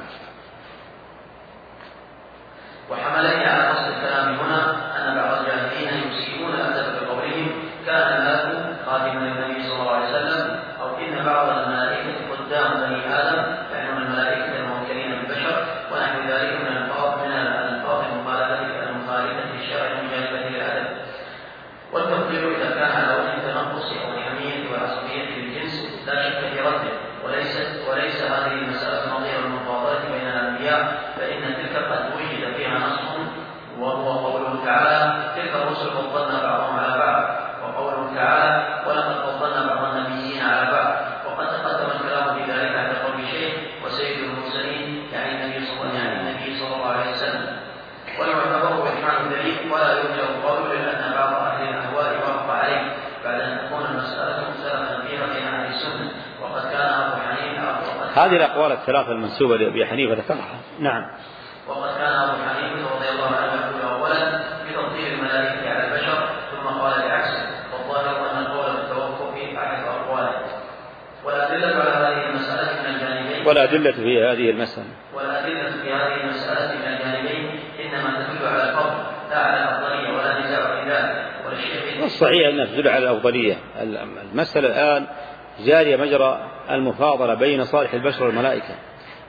وحملني على أصل الكلام هنا أن بعض الجاهلين يسيئون الأدب بقولهم كان الملك خادما للنبي صلى الله عليه وسلم، أو إن بعض الملائكة قدام بني آدم، فإنهم الملائكة الموكلين بالبشر، ونحو ذلك من الألفاظ من الألفاظ المخالفة المخالفة للشرع المجانبة للأدب. والتفضيل إذا كان على وجه التنقص أو الحمية والعصبية للجنس لا شك في رده، وليست وليس هذه المسألة نظير المفاضلة بين الأنبياء، فإن تلك قد وجد فيها نص وهو قوله تعالى تلك الرسل فضلنا بعضهم على بعض، وقوله تعالى ولقد فضلنا بعض النبيين على بعض. وقد تقدم الكلام في ذلك عند قول شيخ وسيد المرسلين يعني النبي صلى الله يعني النبي صلى الله عليه وسلم. ويعتبر برهان دليل ولا يرجع قول لأن بعض أهل الأهواء وقف عليه بعد أن تكون المسألة مختلفا فيها بين أهل السنة، وقد كان أبو حنيفة هذه الأقوال الثلاثة المنسوبة لأبي حنيفة ذكرها. نعم. وقد كان أبو حنيفة رضي الله عنه يقول أولا بتفضيل الملائكة على البشر، ثم قال العكس، والظاهر أن القول بالتوقف أحد أقواله. والأدلة على هذه المسألة من الجانبين والأدلة في هذه المسألة والأدلة في هذه المسألة من الجانبين إنما تدل على الفضل لا على الأفضلية، ولا نزاع في ذلك. والشيخ الصحيح أنها تدل على الأفضلية. المسألة الآن جارية مجرى المفاضلة بين صالح البشر والملائكة.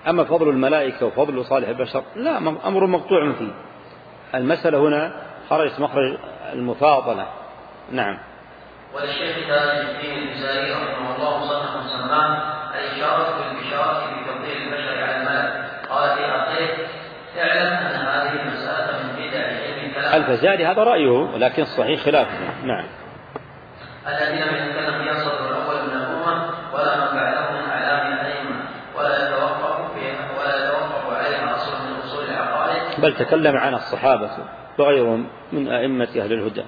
أما فضل الملائكة وفضل صالح البشر لا، أمر مقطوع فيه. المسألة هنا خرج مخرج المفاضلة. نعم. وللشيخ تاج الدين الجزائري رحمه الله مصنف سماه الإشارة بالبشارة بتفضيل البشر على الملك، قال في آخره: اعلم أن هذه المسألة من بدع علم الكلام. الفزاري هذا رأيه، لكن الصحيح خلافه. نعم. الذين من كان في الصدر الأول من الأمة ولا من بعدهم من أعلام الأئمة، ولا يتوقف فيها ولا يتوقف عليها أصل من أصول العقائد، بل تكلم عن الصحابة وغيرهم من أئمة أهل الهدى،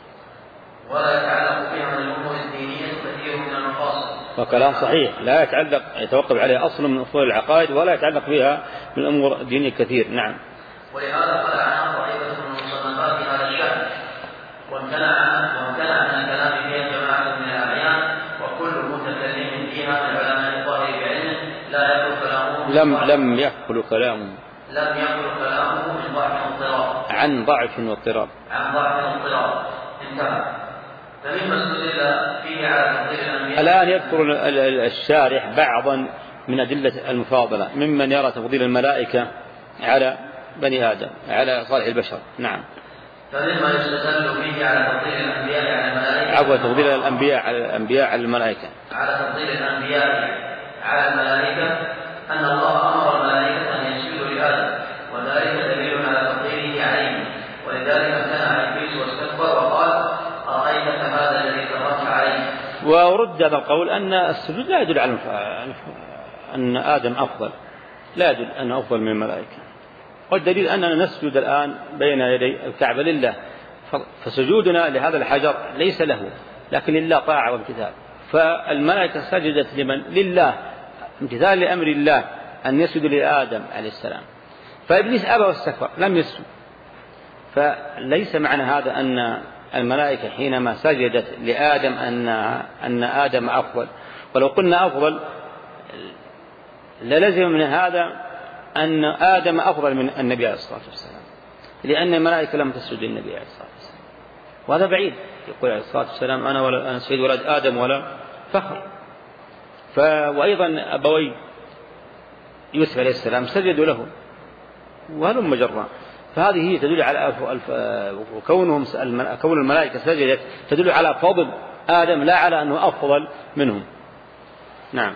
ولا يتعلق فيها من الأمور الدينية كثير من المقاصد. وكلام صحيح، لا يتعلق يتوقف عليها أصل من أصول العقائد ولا يتعلق فيها من الأمور الدينية كثير. نعم. ولهذا قال عنها طائفة من مصنفات هذا الشأن، وامتنع وامتنع من الكلام فيها جماعة من الأعيان، وكل متكلم فيها من علماء الظاهر بعلمه لا يأكل كلامه لم لم يأكل كلامه لم يأكل كلامه من ضعف واضطراب عن ضعف واضطراب عن ضعف واضطراب انتهى. فمما استدل فيه على تفضيل الأنبياء. الآن يذكر الشارح بعضا من أدلة المفاضلة ممن يرى تفضيل الملائكة على بني آدم على صالح البشر. نعم. فمما يستدل فيه على تفضيل الأنبياء على الملائكة عفوا تفضيل الأنبياء على الأنبياء على الملائكة على تفضيل الأنبياء على الملائكة أن الله أمر الملائكة أن يسجدوا لآدم، وذلك دليل على تفضيله عليهم، ولذلك امتنع إبليس واستكبر وقال: أرأيتك هذا الذي كرمت عليه. ورد هذا القول أن السجود لا يدل على أن آدم أفضل، لا يدل أنه أفضل من الملائكة، والدليل أننا نسجد الآن بين يدي الكعبة لله، فسجودنا لهذا الحجر ليس له لكن لله طاعة وامتثال. فالملائكة سجدت لمن؟ لله، امتثال لأمر الله أن يسجد لآدم عليه السلام، فإبليس أبى واستكبر لم يسجد. فليس معنى هذا أن الملائكة حينما سجدت لآدم أن أن آدم أفضل، ولو قلنا أفضل للزم من هذا أن آدم أفضل من النبي عليه الصلاة والسلام، لأن الملائكة لم تسجد للنبي عليه الصلاة والسلام، وهذا بعيد. يقول عليه الصلاة والسلام: أنا ولا أنا سيد ولد آدم ولا فخر. ف وأيضا أبوي يوسف عليه السلام سجدوا له، وهلم مجرى. فهذه هي تدل على ألف وكونهم كون الملائكة سجدت تدل على فضل آدم لا على أنه أفضل منهم. نعم.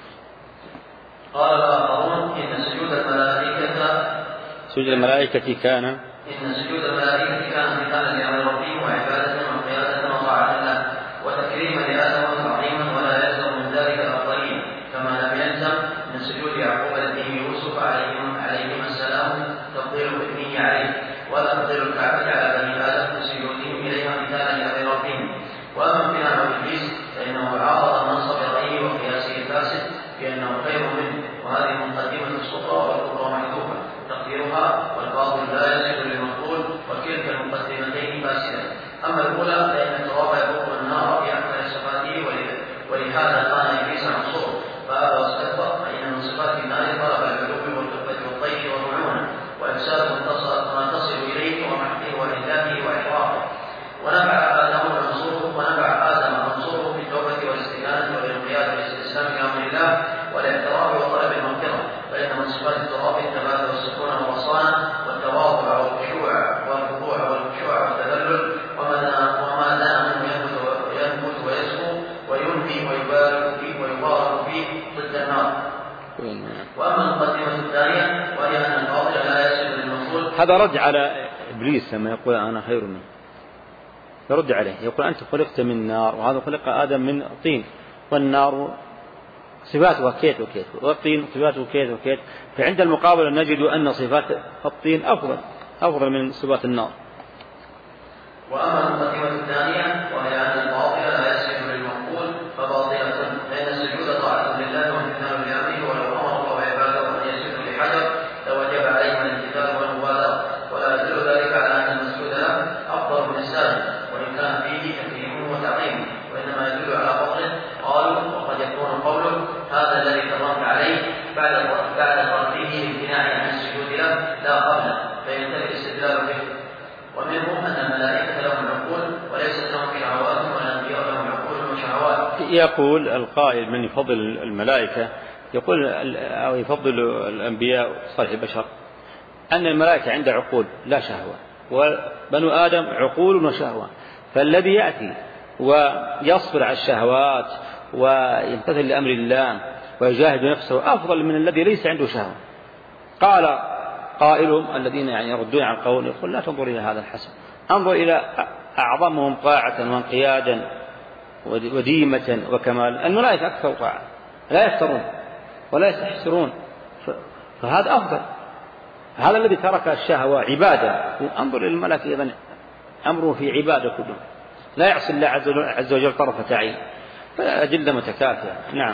قال الآخرون: إن سجود الملائكة سجود الملائكة كان إن سجود الملائكة كان امتثالا لأمر ربهم وعبادة وقيادة وطاعة له وتكريما لآدم وتعظيما، ولا يلزم من ذلك الأفضلين، كما لم يلزم من سجود يعقوب لابنه يوسف عليهما السلام تفضيل ابنه عليه، ولا تفضيل الكعبة على بني آدم بسجودهم إليها امتثالا لأمر ربهم. وأما امتناع إبليس فإنه عارض النص برأيه وقياسه الفاسد بأنه خير منه، وهذه مقدمة الصغرى والكبرى محذوفة تقديرها: والباطل لا يسجد للمفضول، وكلتا المقدمتين فاسدة. أما الأولى فإن التراب يبق النار في أكثر صفاته، ولهذا كان إبليس منصور فأبى واستكبر، فإن من صفات النار طلب العلو والكفة والطيش والرعونة وإفساد ما تصل إليه ومحقه وإذابه وإحراقه. ونفع آدم منصوره ونفع آدم منصوره في التوبة والاستئناس والانقياد والاستسلام لأمر الله والاعتراف وطلب المغفرة، فإن من صفات التراب الثبات والسكون والرصانة والتواضع والخشوع والخضوع والخشوع والتذلل، وما دام منه ينبت ويسكو وينفي ويبارك فيه ويبارك فيه ضد النار. وأما المقدمة الثانية وهي أن الباطل لا يسجد للمفضول، هذا رد على إبليس لما يقول أنا خير منه، يرد عليه يقول أنت خلقت من نار وهذا خلق آدم من طين، والنار صفاتها كيت وكيت والطين صفاته كيت وكيت، فعند المقابلة نجد أن صفات الطين أفضل أفضل من صفات النار. وأما المقدمة الثانية وهي أن الباطل لا يسجد للمقبول فباطلة، فإن السجود طاعة لله وامتثال لأمره، ولو أمر الله عباده أن يسجدوا لحجر لوجب عليهم الامتثال والمبالاة، ولا يدل ذلك على أن المسجود له أفضل من الساجد وإن كان فيه تكريم وتعظيم، وإنما يدل على فضله. قالوا: وقد يكون قوله هذا الذي كرمت عليه بعد بعد تركه لامتناعه عن السجود له لا قبله، فينتهي الاستدلال به. ومنهم أن الملائكة لهم عقول وليست لهم شهوات، والأنبياء لهم عقول وشهوات. يقول القائل من يفضل الملائكة يقول أو يفضل الأنبياء صالح البشر أن الملائكة عند عقول لا شهوة، وبنو آدم عقول وشهوة، فالذي يأتي ويصبر على الشهوات ويمتثل لأمر الله ويجاهد نفسه أفضل من الذي ليس عنده شهوة. قال قائلهم الذين يعني يردون عن القول يقول لا تنظر إلى هذا الحسن، انظر إلى أعظمهم طاعة وانقيادا وديمة وكمال. الملائكة أكثر طاعة، لا يفترون ولا يستحسرون، فهذا أفضل. هذا الذي ترك الشهوة عبادة، انظر إلى الملائكة أيضا أمره في عبادة كله، لا يعصي الله عز وجل طرفة عين، فالأدلة متكافئة. نعم.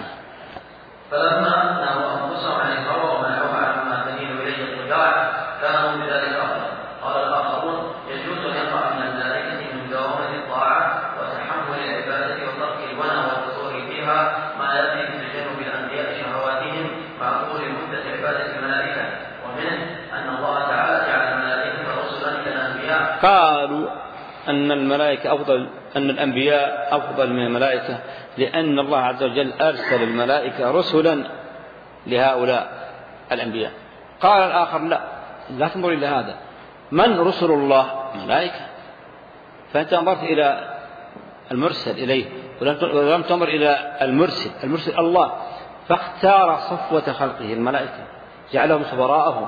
فلما نهوا أنفسهم عن الهوى ومنعوها عما تميل إليه الطباع كانوا بذلك أفضل. قال الآخرون يجوز أن يقع من الملائكة من دوامة الطاعة وتحمل العبادة وترك الونى والقصور فيها ما يأتي بتجنب الأنبياء شهواتهم مع طول مدة عبادة الملائكة، ومنه أن الله تعالى جعل الملائكة رسلا إلى الأنبياء. قالوا أن الملائكة أفضل، أن الأنبياء أفضل من الملائكة لأن الله عز وجل أرسل الملائكة رسلا لهؤلاء الأنبياء. قال الآخر لا، لا تنظر إلى هذا، من رسل الله؟ ملائكة، فأنت نظرت إلى المرسل إليه ولم تنظر إلى المرسل، المرسل الله، فاختار صفوة خلقه الملائكة، جعلهم سبراءهم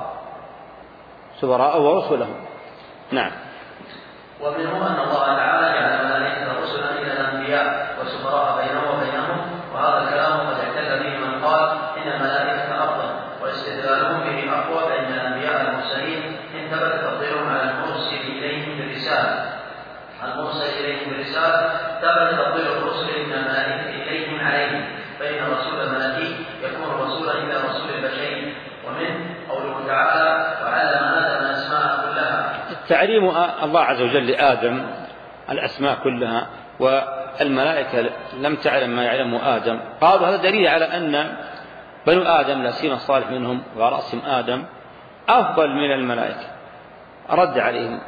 سبراء ورسلهم. نعم. ومنهم أن الله تعالى جعل الملائكة رسلا إلى الأنبياء وسفراء بينهم وبينهم، وهذا الكلام قد اعتد به من قال إن الملائكة أفضل، واستدلالهم به أقوى، فإن الأنبياء المرسلين إن ثبت تفضيلهم على المرسل إليهم بالرسالة المرسل إليهم بالرسالة ثبت تفضيل الرسل من الملائكة إليهم عليهم، فإن الرسول الملكي يكون رسولا إلى رسول البشري. ومنه قوله تعالى وعلم آدم الأسماء كلها، تعليم الله عز وجل لآدم الأسماء كلها، والملائكة لم تعلم ما يعلمه آدم. قالوا هذا دليل على أن بنو آدم لا سيما الصالح منهم ورأسهم آدم أفضل من الملائكة. رد عليهم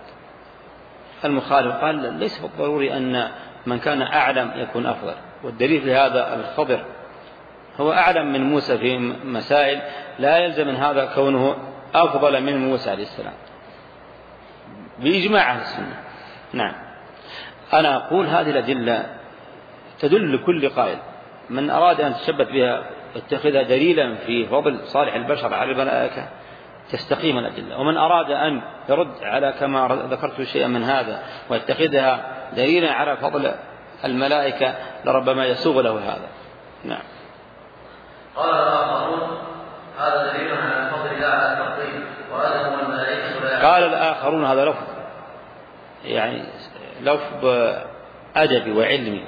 المخالف قال ليس بالضروري أن من كان أعلم يكون أفضل، والدليل في هذا الخضر هو أعلم من موسى في مسائل، لا يلزم من هذا كونه أفضل من موسى عليه السلام بإجماع أهل السنة. نعم. أنا أقول هذه الأدلة تدل لكل قائل، من أراد أن تثبت بها اتخذها دليلا في فضل صالح البشر على الملائكة تستقيم الأدلة، ومن أراد أن يرد على كما ذكرت شيئا من هذا ويتخذها دليلا على فضل الملائكة لربما يسوغ له هذا. نعم. قال الآخرون هذا دليل على فضل الله على التفضيل وهذا هو الملائكة. قال الآخرون هذا لفظ يعني لفظ أدبي وعلمي،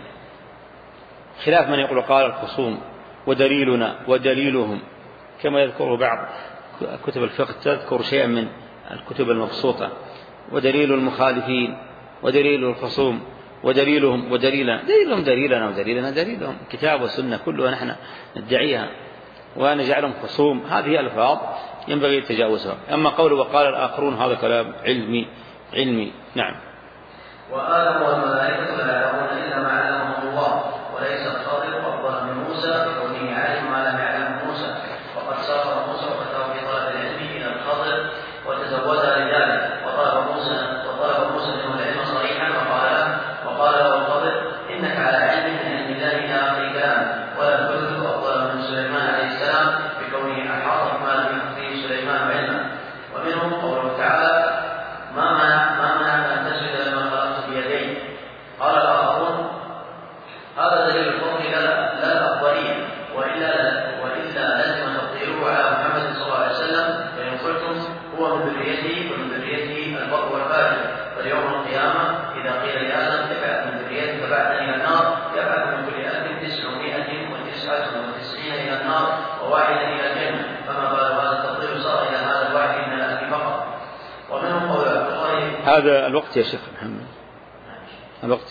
خلاف من يقول قال الخصوم ودليلنا ودليلهم، كما يذكره بعض كتب الفقه تذكر شيئا من الكتب المبسوطة، ودليل المخالفين ودليل الخصوم ودليلهم ودليلنا، دليلهم دليلنا ودليلنا دليلهم، كتاب وسنة كلها نحن ندعيها ونجعلهم خصوم، هذه ألفاظ ينبغي تجاوزها. أما قوله وقال الآخرون هذا كلام علمي علمي. نعم. وآدم والملائكة لا يعلمون إلا ما علمهم الله، وليس الخاطب أفضل من موسى بكونه علم ما لم يعلمه موسى، وقد سافر موسى وفتاه في طلب العلم إلى الخاطب وتزودها لذلك، وطلب موسى وطلب موسى منه العلم صريحا وقال له وقال له الخاطب إنك على علم من علم الله إلى آخر كلام، ولا الثلث أفضل من سليمان عليه السلام بكونه أحاط بما لم يحط فيه سليمان علما. ومنهم قوله تعالى ما منع ما منع أن تسجد لما خلقت بيديه. قال الآخرون هذا دليل الفضل لا الأفضلية، وإلا وإلا لازم تفضيله على محمد صلى الله عليه وسلم، فإن قلتم هو من ذريته ومن ذريته البر والفاجر، فاليوم القيامة إذا قيل لآدم ابعث من ذريتك تبعث إلى النار يبعث من كل ألف تسعمائة وتسعة وتسعين إلى النار وواحدا إلى الجنة، فما بال هذا التفضيل صار إلى هذا الواحد من الألف فقط. ومنهم قول هذا الوقت يا شيخ محمد، الوقت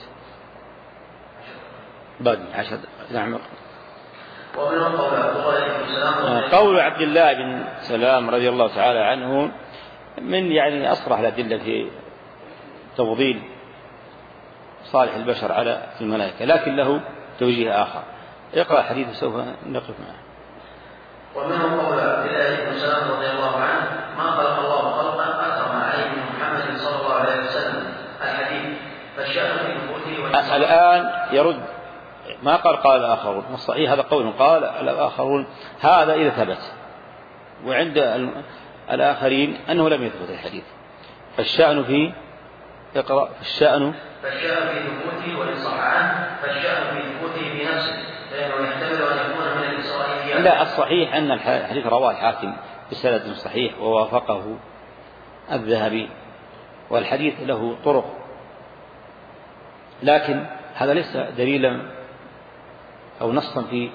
باقي عشر. نعم. ومنهم قول عبد الله بن سلام قول عبد الله بن سلام رضي الله تعالى عنه من يعني أصرح الأدلة في تفضيل صالح البشر على الملائكة، لكن له توجيه آخر. اقرأ حديث سوف نقف معه. ومنه قول عبد الله بن سلام رضي الله عنه: ما خلق الله خلقا أكرم عليه من محمد صلى الله عليه وسلم، الحديث. فالشأن في نبوته. الآن يرد ما قال قال الآخرون، الصحيح هذا قول قال الآخرون، هذا إذا ثبت، وعند الآخرين أنه لم يثبت الحديث. فالشأن في اقرأ الشأن فالشأن في ثبوته وإن صح عنه، فالشأن في ثبوته بنفسه، لأنه يحتمل أن يكون من الإسرائيليات. لا، الصحيح أن الحديث رواه الحاكم بسند صحيح ووافقه الذهبي، والحديث له طرق، لكن هذا ليس دليلا أو نصا في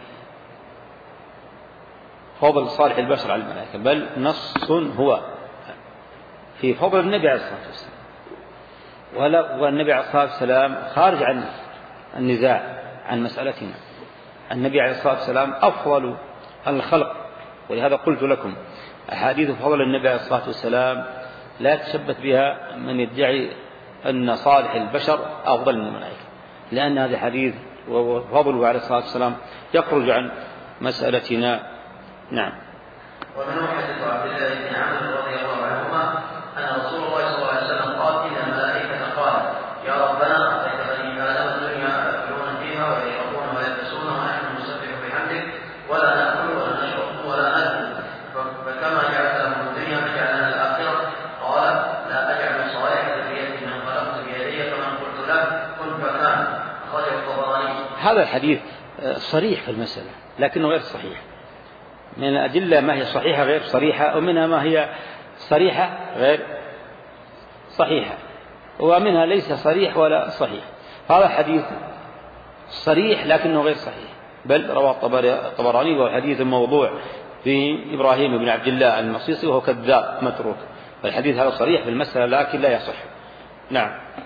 فضل صالح البشر على الملائكة، بل نص هو في فضل النبي عليه الصلاة والسلام. والنبي عليه الصلاة والسلام خارج عن النزاع عن مسألتنا. النبي عليه الصلاة والسلام أفضل الخلق، ولهذا قلت لكم أحاديث فضل النبي عليه الصلاة والسلام لا تثبت بها من يدعي أن صالح البشر أفضل من الملائكة، لأن هذا حديث وفضله عليه الصلاة والسلام يخرج عن مسألتنا. نعم. ومن حديث عبد الله بن عمرو رضي الله عنهما أن رسول الله صلى الله عليه وسلم قال: إن الملائكة قالت: يا ربنا أعطيت بني آدم الدنيا يأكلون فيها ويشربون ويلبسون ونحن نسبح بحمدك ولا نأكل ولا نشرب ولا نأكل، فكما جعلت لهم الدنيا فجعلنا الآخرة. قال: لا أجعل صالح ذريتي من خلقت بيدي كما قلت له كن فكان. أخرجه الطبراني. هذا الحديث صريح في المسألة لكنه غير صحيح. من الأدلة ما هي صحيحة غير صريحة، ومنها ما هي صريحة غير صحيحة، ومنها ليس صريح ولا صحيح. هذا حديث صريح لكنه غير صحيح، بل رواه الطبراني وهو حديث موضوع في إبراهيم بن عبد الله المصيصي وهو كذاب متروك. فالحديث هذا صريح في المسألة لكن لا يصح. نعم.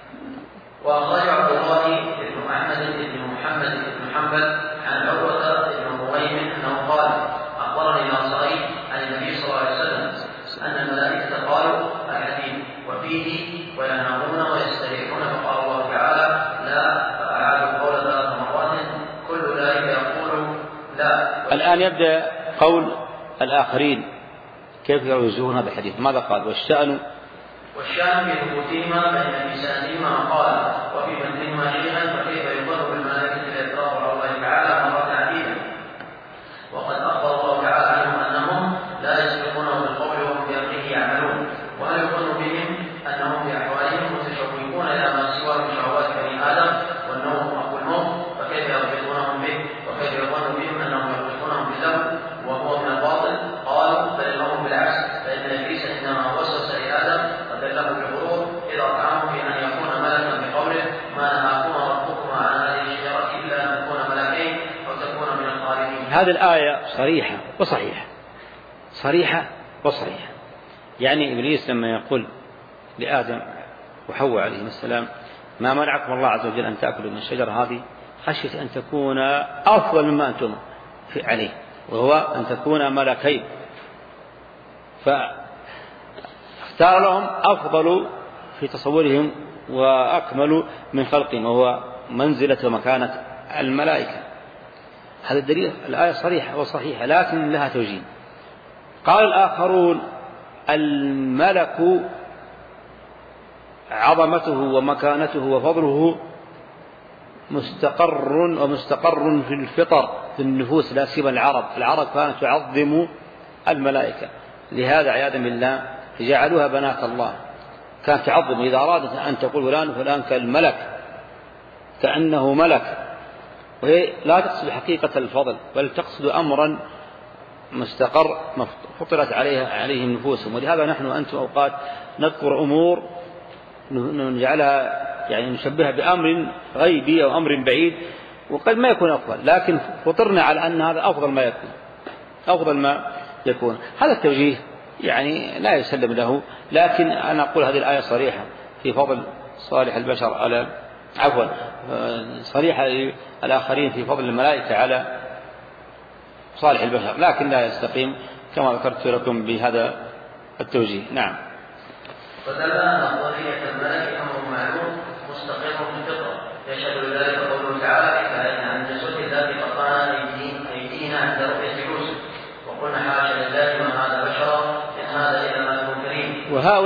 وأخرج عبد الله بن محمد بن محمد بن حنبل عن عروة بن مغيم أنه قال: أخبرني الأنصاري عن النبي صلى الله عليه وسلم أن الملائكة قالوا الحديث وفيه وينامون ويستريحون، فقال الله تعالى: لا، فأعادوا القول ثلاث مرات كل ذلك يقول لا. الآن يبدأ قول الآخرين كيف يوجهون هذا الحديث. ماذا قال؟ والشأن والشأن في ثبوتهما بين بسندهما قال: وفي مثلهما شيئا، فكيف يظهر بالملائكة الإطراف على الله تعالى مرة عديدة. وقد أخبر الله تعالى عنهم أنهم لا يسبقونه بالقول وهم بأمره يعملون، وهل يظن بهم أنهم بأحوالهم متشوقون إلى ما سوى من شهوات بني آدم والنوم أو الموت، فكيف يربطونهم به؟ وكيف يظن بهم أنهم يربطونهم بالله وهو من الباطل؟ قالوا: بل الأمر بالعكس، فإن إبليس إنما وسوس لآدم فدله بالغرور إذ أطعمه بأن يكون ملكا بقوله: ما نهاكما ربكما عن هذه الشجرة إلا أن تكون ملكين أو تكون من الخالدين. هذه الآية صريحة وصحيحة، صريحة وصحيحة. يعني إبليس لما يقول لآدم وحواء عليهم السلام: ما منعكم الله عز وجل أن تأكلوا من الشجرة هذه، خشية أن تكون أفضل مما أنتم عليه، وهو أن تكون ملكين، فاختار لهم أفضل في تصورهم وأكمل من خلقهم، وهو منزلة ومكانة الملائكة. هذا الدليل. الآية صريحة وصحيحة لكن لها توجيه. قال الآخرون: الملك عظمته ومكانته وفضله مستقر ومستقر في الفطر في النفوس، لا سيما العرب. العرب كانت تعظم الملائكة، لهذا عياذا بالله جعلوها بنات الله. كانت تعظم، إذا أرادت أن تقول فلان فلان كالملك، كأنه ملك، وهي لا تقصد حقيقة الفضل بل تقصد أمرا مستقر فطرت عليها عليهم نفوسهم. ولهذا نحن أنتم أوقات نذكر أمور نجعلها يعني نشبهها بأمر غيبي أو أمر بعيد وقد ما يكون أفضل، لكن فطرنا على أن هذا أفضل ما يكون أفضل ما يكون. هذا التوجيه يعني لا يسلم له، لكن أنا أقول هذه الآية صريحة في فضل صالح البشر على عفوا صريحة الآخرين في فضل الملائكة على صالح البشر، لكن لا يستقيم كما ذكرت لكم بهذا التوجيه. نعم. ودل أن قضية الملك أمر معلوم مستقر في الفطرة، يشهد لذلك قوله تعالى: فإن عن جسد الذات قطعنا أيدينا عند رؤية يوسف، وقلنا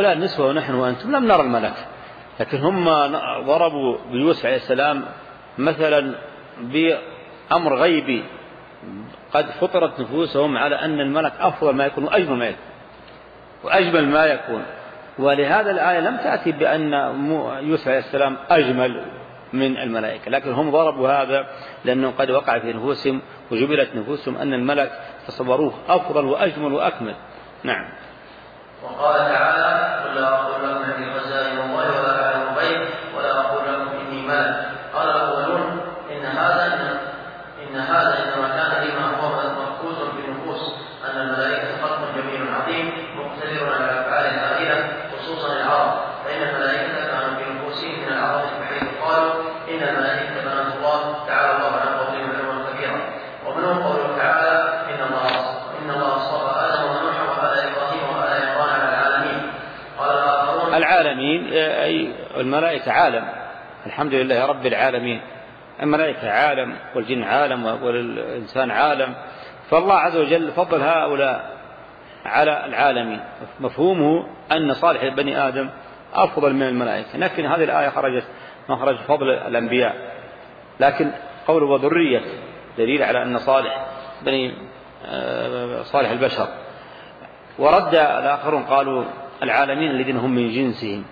الرجال نسوة ونحن وأنتم لم نرى الملك، لكن هم ضربوا بيوسف عليه السلام مثلا بأمر غيبي قد فطرت نفوسهم على أن الملك أفضل ما يكون وأجمل ما يكون وأجمل ما يكون. ولهذا الآية لم تأتي بأن يوسف عليه السلام أجمل من الملائكة، لكن هم ضربوا هذا لأنه قد وقع في نفوسهم وجبلت نفوسهم أن الملك تصوروه أفضل وأجمل وأكمل. نعم. وقال تعالى: قل لا أقول لكم عندي خزائن الله ولا أعلم الغيب ولا أقول لكم إني ملك. قال الأولون: إن هذا إن هذا إنما كان لما هو مفقود في النفوس، أن الملائكة خلق جميل عظيم مقتدر على أفعال هائلة خصوصا العرب، فإن الملائكة كانوا في نفوسهم من العرب بحيث قالوا إن الملائكة بنات الله تعالى الله عن قولهم علوا كبيرا. ومنهم قوله تعالى: إن الله إن الله اصطفى آدم ونوحا وآل إبراهيم وآل عمران على العالمين. قال الآخرون: العالمين أي الملائكة عالم، الحمد لله رب العالمين. الملائكة عالم والجن عالم والإنسان عالم، فالله عز وجل فضل هؤلاء على العالمين. مفهومه أن صالح بني آدم أفضل من الملائكة، لكن هذه الآية خرجت مخرج فضل الأنبياء، لكن قوله وذرية دليل على أن صالح بني صالح البشر. ورد الآخرون قالوا العالمين الذين هم من جنسهم،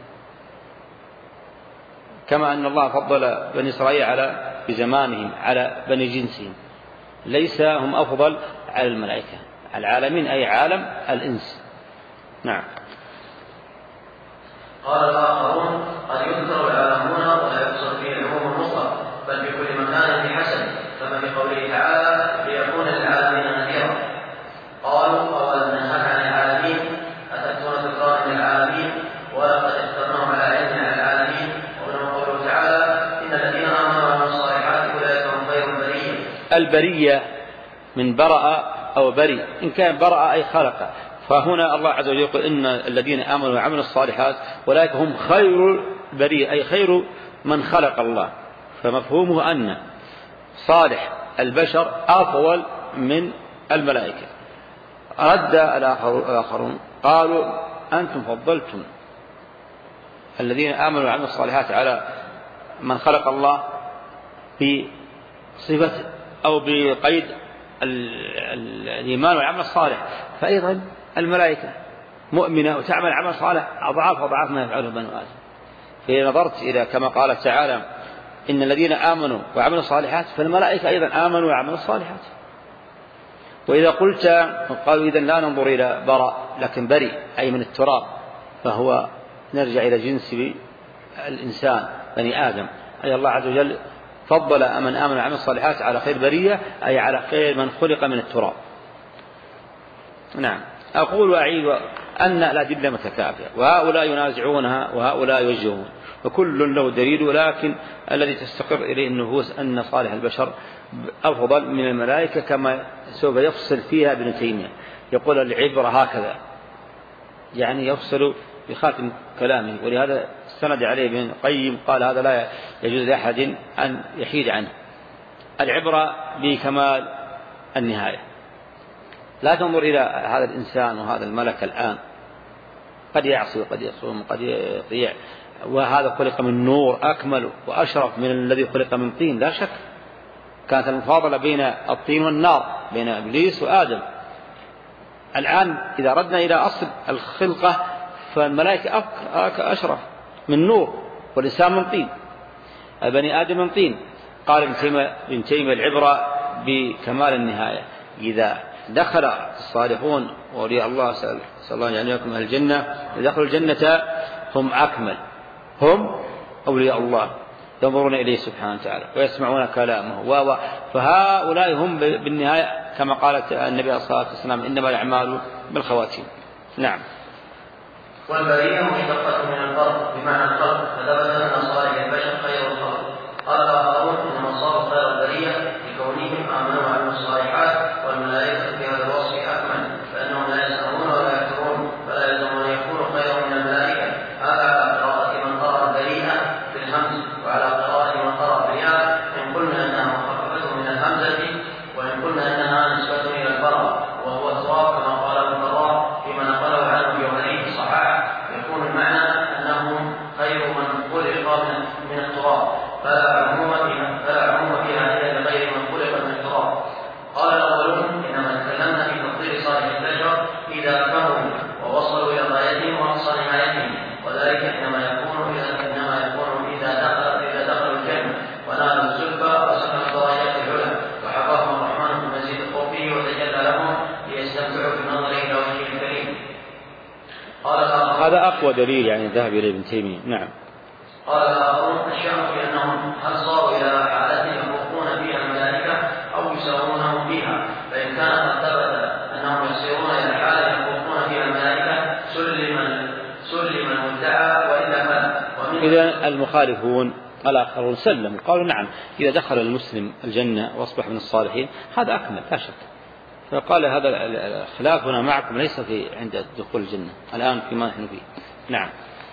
كما أن الله فضل بني إسرائيل على بزمانهم على بني جنسهم، ليس هم أفضل على الملائكة. العالمين أي عالم الإنس. نعم. قال الآخرون: قد يذكر العالمون ولا يقصد فيه العموم المطلق، بل في كل مكان بحسب، كما في قوله تعالى: ليكون للعالمين نذيرا. قالوا: أولم ننهك عن العالمين أتأتون ذكرا من العالمين ولقد اخترناهم على علم على العالمين. ومنهم قوله تعالى: إن الذين آمنوا وعملوا الصالحات أولئك هم خير البرية. البرية من برأ أو بري، إن كان برأ أي خلق، فهنا الله عز وجل يقول إن الذين آمنوا وعملوا الصالحات أولئك هم خير البرية أي خير من خلق الله. فمفهومه أن صالح البشر أفضل من الملائكة. رد الآخرون قالوا أنتم فضلتم الذين آمنوا وعملوا الصالحات على من خلق الله بصفة أو بقيد الإيمان والعمل الصالح، فأيضا الملائكة مؤمنة وتعمل عمل صالح أضعاف أضعاف ما يفعله بنو آدم. فإذا نظرت إلى كما قال تعالى إن الذين آمنوا وعملوا الصالحات، فالملائكة أيضا آمنوا وعملوا الصالحات. وإذا قلت قالوا إذن لا ننظر إلى براء لكن بريء أي من التراب، فهو نرجع إلى جنس الإنسان بني آدم، أي الله عز وجل فضل من آمن وعمل الصالحات على خير برية أي على خير من خلق من التراب. نعم. أقول وأعيد أن الأدلة متكافئة، وهؤلاء ينازعونها وهؤلاء يوجهون، وكل له دليل، لكن الذي تستقر إليه النفوس أن صالح البشر أفضل من الملائكة، كما سوف يفصل فيها ابن تيمية. يقول العبرة هكذا، يعني يفصل بخاتم كلامه، ولهذا استند عليه ابن القيم قال هذا لا يجوز لأحد أن يحيد عنه. العبرة بكمال النهاية، لا تنظر إلى هذا الإنسان وهذا الملك الآن قد يعصي وقد يصوم وقد يطيع، وهذا خلق من نور أكمل وأشرف من الذي خلق من طين، لا شك. كانت المفاضلة بين الطين والنار، بين إبليس وآدم. الآن إذا ردنا إلى أصل الخلقة فالملائكة أشرف من نور والإنسان من طين، بني آدم من طين. قال ابن تيمية العبرة بكمال النهاية. إذا دخل الصالحون وأولياء الله سأل الله أن يكون أهل الجنة، دخلوا الجنة هم أكمل، هم أولياء الله ينظرون إليه سبحانه وتعالى ويسمعون كلامه، فهؤلاء هم بالنهاية كما قالت النبي صلى الله عليه وسلم إنما الأعمال بالخواتيم. نعم. والبرية مشتقة من الفرق بمعنى الخلق، فثبت أن صالح البشر خير الخلق. قال الآخرون إنما صاروا خير البرية لكونهم آمنوا وعملوا الصالحات، والملائكة في هذا الوصف أكمل، فإنهم لا يسأمون ولا يكفرون، فلا يلزم أن يكونوا خيرا من الملائكة. هذا على قراءة من قرأ البريئة في الهمز، وعلى قراءة من قرأ البريئة إن قلنا أنها مخففة من الهمزة، وإن قلنا أنها نسبة إلى البراء وهو الصواب كما قال ابن الراء فيما نقله عنه في يومين صحاح، يكون أقوى دليل يعني ذهب إليه ابن تيمية. نعم. قال الآخرون الشأن في أنهم هل صاروا إلى حالة يفوقون فيها الملائكة أو يساوونهم فيها، فإن كان قد ثبت أنهم يصيرون إلى حالة يفوقون فيها الملائكة سلم سلم المدعى وإلا فلا. إذا المخالفون الآخرون سلموا قالوا نعم إذا دخل المسلم الجنة وأصبح من الصالحين هذا أكمل لا شك. فقال هذا خلافنا معكم ليس في عند دخول الجنة الآن فيما نحن فيه. نعم.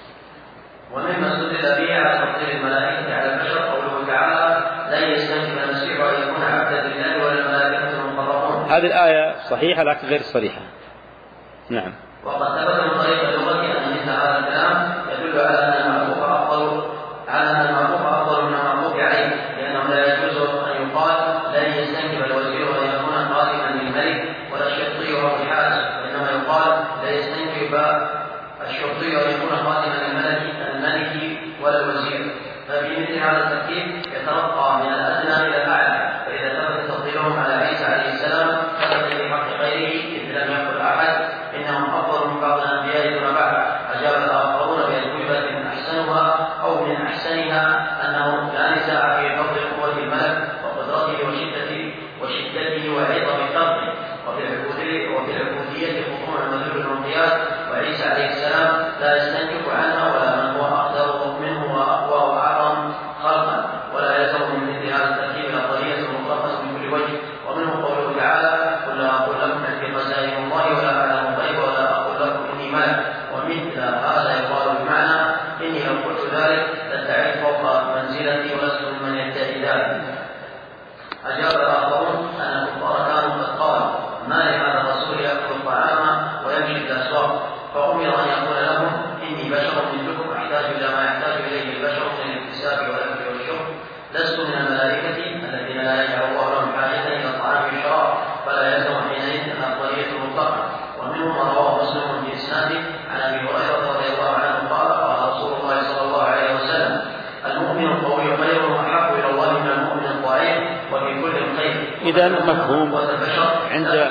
ومما استدل به على تفضيل الملائكة على البشر قوله تعالى لا يستنكف المسيح أن يكون عبدا لله ولا الملائكة المقربون. هذه الآية صحيحة لكن غير صريحة. نعم. وقد ثبت من طريق اللغة أن مثل هذا الكلام يدل على أن المعروف أفضل على أن المعروف أفضل من المعروف عليه، لأنه لا يجوز أن يقال لا يستنكف الوزير أن يكون قادما للملك ولا الشرطي أو الحاج، وإنما يقال لا يستنكف الشرطي أن يكون قادما للملك الملك ولا الوزير. ففي مثل هذا الترتيب يترقى من الأدنى إلى الأعلى، فإذا ثبت تفضيلهم على عيسى عليه السلام ثبت في حق غيره إذ لم يقل أحد إنهم أفضل من بعض الأنبياء دون بعض. أجاب الآخرون بأجوبة أحسنها أو من أحسنها أنه لا نزاع في فضل قوة الملك وقدرته وشدته وشدته وعظم فضله، وفي العبودية خصوم المدلول المقياس، وعيسى عليه السلام لا يستنكف عنها ولا من هو أقدر منه وأقوى وأعظم خلقا، ولا يلزم من مثل هذا الترتيب الأفضلية المطلقة من كل وجه. ومنه قوله تعالى قل لا أقول لكم عندي خزائن الله ولا أعلم الغيب ولا أقول لكم إني ملك، ومثل هذا يقال بمعنى إني لو قلت ذلك لادعيت فوق منزلتي ولست ممن يدعي ذلك. أجاب الآخرون أن الكفار كانوا قد قالوا ما لهذا الرسول يأكل الطعام ويمشي في الأسواق، فأمر أن يقول لهم إني بشر مثلكم أحتاج إلى ما يحتاج إليه البشر من الاكتساب والأكل والشرب، لست من الملائكة الذين لا يجعل الله لهم حاجة إلى الطعام والشراب، فلا يلزم حينئذ الأفضلية المطلقة. ومنهم ما رواه مسلم في إسناده عن أبي هريرة رضي الله عنه قال قال رسول الله صلى الله عليه وسلم المؤمن القوي خير وأحب إلى الله من المؤمن الضعيف وفي كل خير. إذا مفهوم عند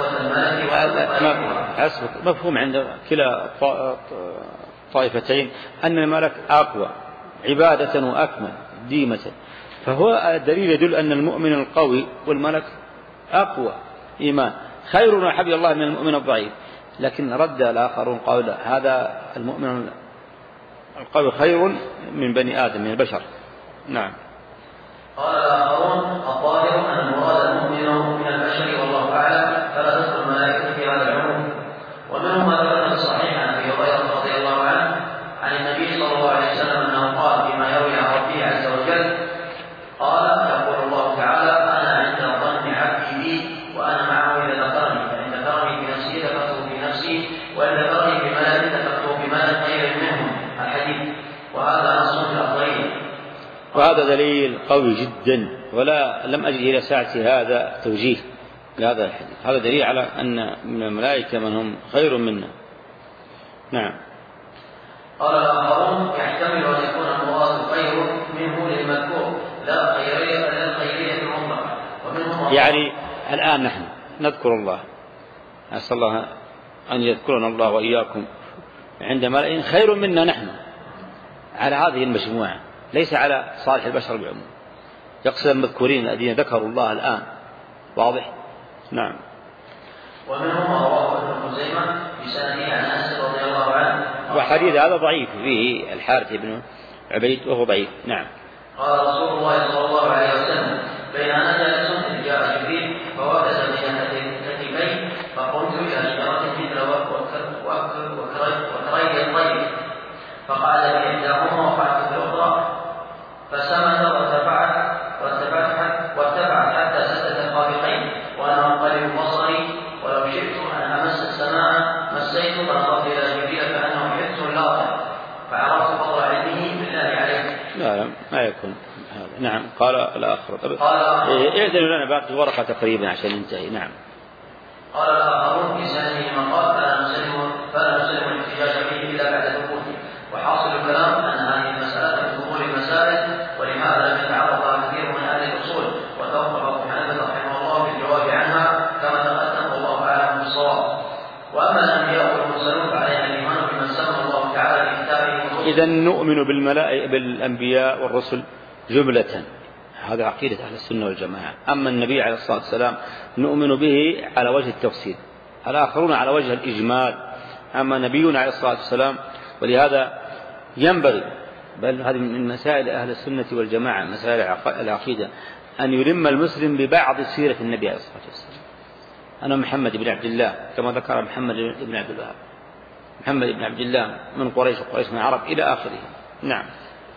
مفهوم عند كلا طائفتين أن الملك أقوى عبادة وأكمل ديمة، فهو الدليل يدل أن المؤمن القوي والملك أقوى إيمان خير وأحب إلى الله من المؤمن الضعيف. لكن رد الآخرون قال هذا المؤمن القوي خير من بني آدم من البشر. نعم. قال الآخرون الظاهر أن المراد المؤمن من البشر والله أعلم، فلا تدخل الملائكة في هذا العموم. ومنهم ما ثبت الصحيح عن أبي هريرة رضي الله عنه عن النبي صلى الله عليه وسلم أنه قال فيما يروي عن ربه عز وجل قال يقول الله تعالى أنا عند ظن عبدي بي وأنا معه إذا ذكرني، فإن ذكرني في نفسي ذكرته في نفسي وإن ذكرني في ملأ ذكرته في ملأ خير منهم الحديث. وهذا نص في الأفضلية، وهذا دليل قوي جدا، ولا لم أجد إلى ساعة هذا توجيه لهذا الحديث. هذا دليل على أن من الملائكة من هم خير منا. نعم. قال الآخرون يحتمل أن يكون المراد خير منه للمذكور لا خيرية للخيرية المطلقة. ومنهم يعني الآن نحن نذكر الله، أسأل الله أن يذكرنا الله وإياكم عند ملائكة خير منا نحن على هذه المجموعة، ليس على صالح البشر بعموم، يقصد المذكورين الذين ذكروا الله الآن. واضح؟ نعم. ومنهم رواه ابن خزيمة بسنده عن أنس رضي الله عنه، وحديث هذا ضعيف فيه الحارث بن عبيد وهو ضعيف. نعم. قال رسول الله صلى الله عليه وسلم بين أنا جالس إذ جاء جبريل فوكز بين كتفي فقمت إلى شجرة مثل وكري الطير فقعد بإحداهما وقعدت في الأخرى فسمت وارتفعت وارتفعت وارتفعت حتى سدت الخافقين وأنا أنقلب بصري ولو شئت أن أمس السماء مسيت فنظرت إلى جبريل كأنه حدث لاطع فعرفت فضل علمه بالله عليه. لا لا ما يكون هذا. نعم. قال الآخر اعدلوا لنا باقي ورقة تقريبا عشان ننتهي. نعم. قال الآخرون في سنده مقال فلا نسلم فلا نسلم الاحتجاج به إلا بعد ثبوته. وحاصل الكلام أن هذه المسألة من ظهور المسائل، ولهذا لم يتعرض كثير من أهل الأصول وتوقف أبو حنيفة رحمه الله في الجواب عنها كما تقدم والله أعلم بالصواب. وأما الأنبياء والمرسلون فعلينا الإيمان بما سمى الله تعالى إذا نؤمن بالملائكة بالأنبياء والرسل جملة، هذا عقيدة أهل السنة والجماعة. أما النبي عليه الصلاة والسلام نؤمن به على وجه التفسير، الآخرون على وجه الإجمال. أما نبينا عليه الصلاة والسلام، ولهذا ينبغي، بل هذه من مسائل أهل السنة والجماعة، مسائل العقيدة، أن يلم المسلم ببعض سيرة النبي عليه الصلاة والسلام. أنا محمد بن عبد الله كما ذكر محمد بن عبد الوهاب، محمد بن عبد الله من قريش وقريش من العرب إلى آخره. نعم.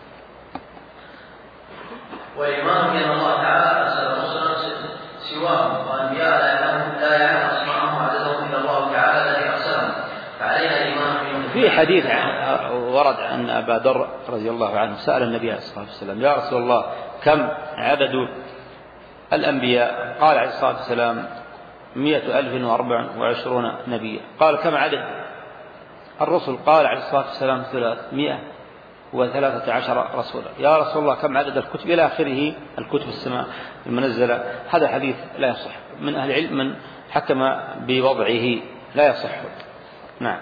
والإيمان بأن الله تعالى أرسل رسلا سواهم وأنبياء لا يعلم أسماءهم وعددهم إلا الله تعالى الذي أرسلهم، فعلينا الإيمان بهم. في حديث ورد أن أبا ذر رضي الله عنه سأل النبي عليه الصلاة والسلام: يا رسول الله كم عدد الأنبياء؟ قال عليه الصلاة والسلام: مئة ألف وأربع وعشرون نبيا. قال: كم عدد الرسل؟ قال عليه الصلاة والسلام: ثلاثمائة وثلاثة عشر رسولا. يا رسول الله كم عدد الكتب؟ إلى آخره، الكتب السماء المنزلة. هذا حديث لا يصح، من أهل العلم من حكم بوضعه، لا يصح. نعم.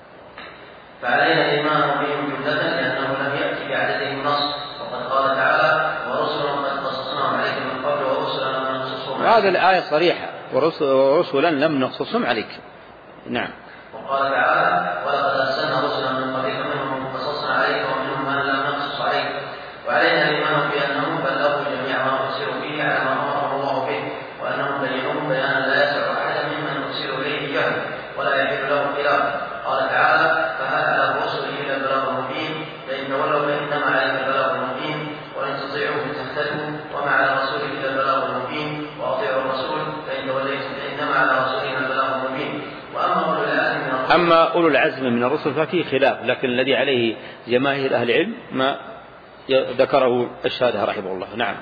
فعلينا الإيمان بهم جملة لأنه لم يأتي بعددهم نص، وقد قال تعالى: ورسلا قد قصصناهم عليك من قبل ورسلا لم نقصصهم عليك. هذه الآية صريحة: ورسلا لم نقصصهم عليك. نعم. وقال تعالى: ولقد أرسلنا رسلا من قبلك منهم من قصصنا عليك ومنهم من لم نقصص عليك. وعلينا الإيمان بأنهم بلغوا جميع ما أرسلوا به على ما أمرهم الله به، وأنهم بينهم بيانا لا يسع أحدا ممن أرسلوا إليه جهل ولا يحل له خلاف. قال تعالى: فهل على الرسل إلا البلاغ المبين، فإن تولوا فإنما عليك البلاغ المبين، وإن تطيعوه تهتدوا، وما على الرسول إلا البلاغ المبين، وأطيعوا الرسول فإن توليتم فإنما على رسولنا البلاغ المبين. أما أولو العزم من الرسل ففيه خلاف، لكن الذي عليه جماهير أهل العلم ما ذكره الشارح رحمه الله. نعم.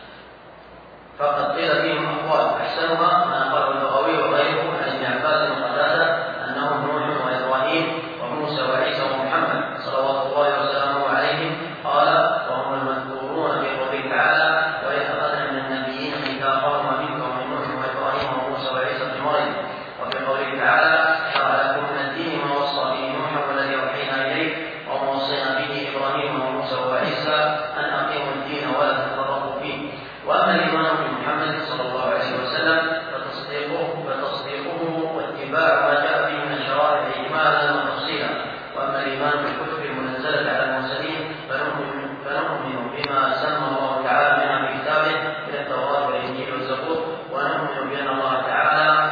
فقد قيل فيهم أقوال أحسنها ما قاله البغوي وغيره عن ابن عباس وقتادة أنهم نوح وإبراهيم وموسى وعيسى ومحمد صلوات الله وسلامه عليهم. قال: وهم المذكورون في قوله تعالى: وإذ أخذنا من النبيين ميثاقهم ومنك ومن نوح وإبراهيم وموسى وعيسى بن مريم. وفي قوله تعالى: شرع لكم من الدين ما وصى به نوح والذي أوحينا إليك وما وصينا به إبراهيم وموسى وعيسى أن أقيموا الدين ولا تتفرقوا فيه. وأما الإيمان بمحمد صلى الله عليه وسلم فتصديقه فتصديقه واتباع ما جاء به من الشرائع إجمالا وتفصيلا. وأما الإيمان بالكتب المنزلة على المرسلين فنؤمن فنؤمن بما سمى الله تعالى منها في كتابه من التوراة والإنجيل والزبور، ونؤمن بأن الله تعالى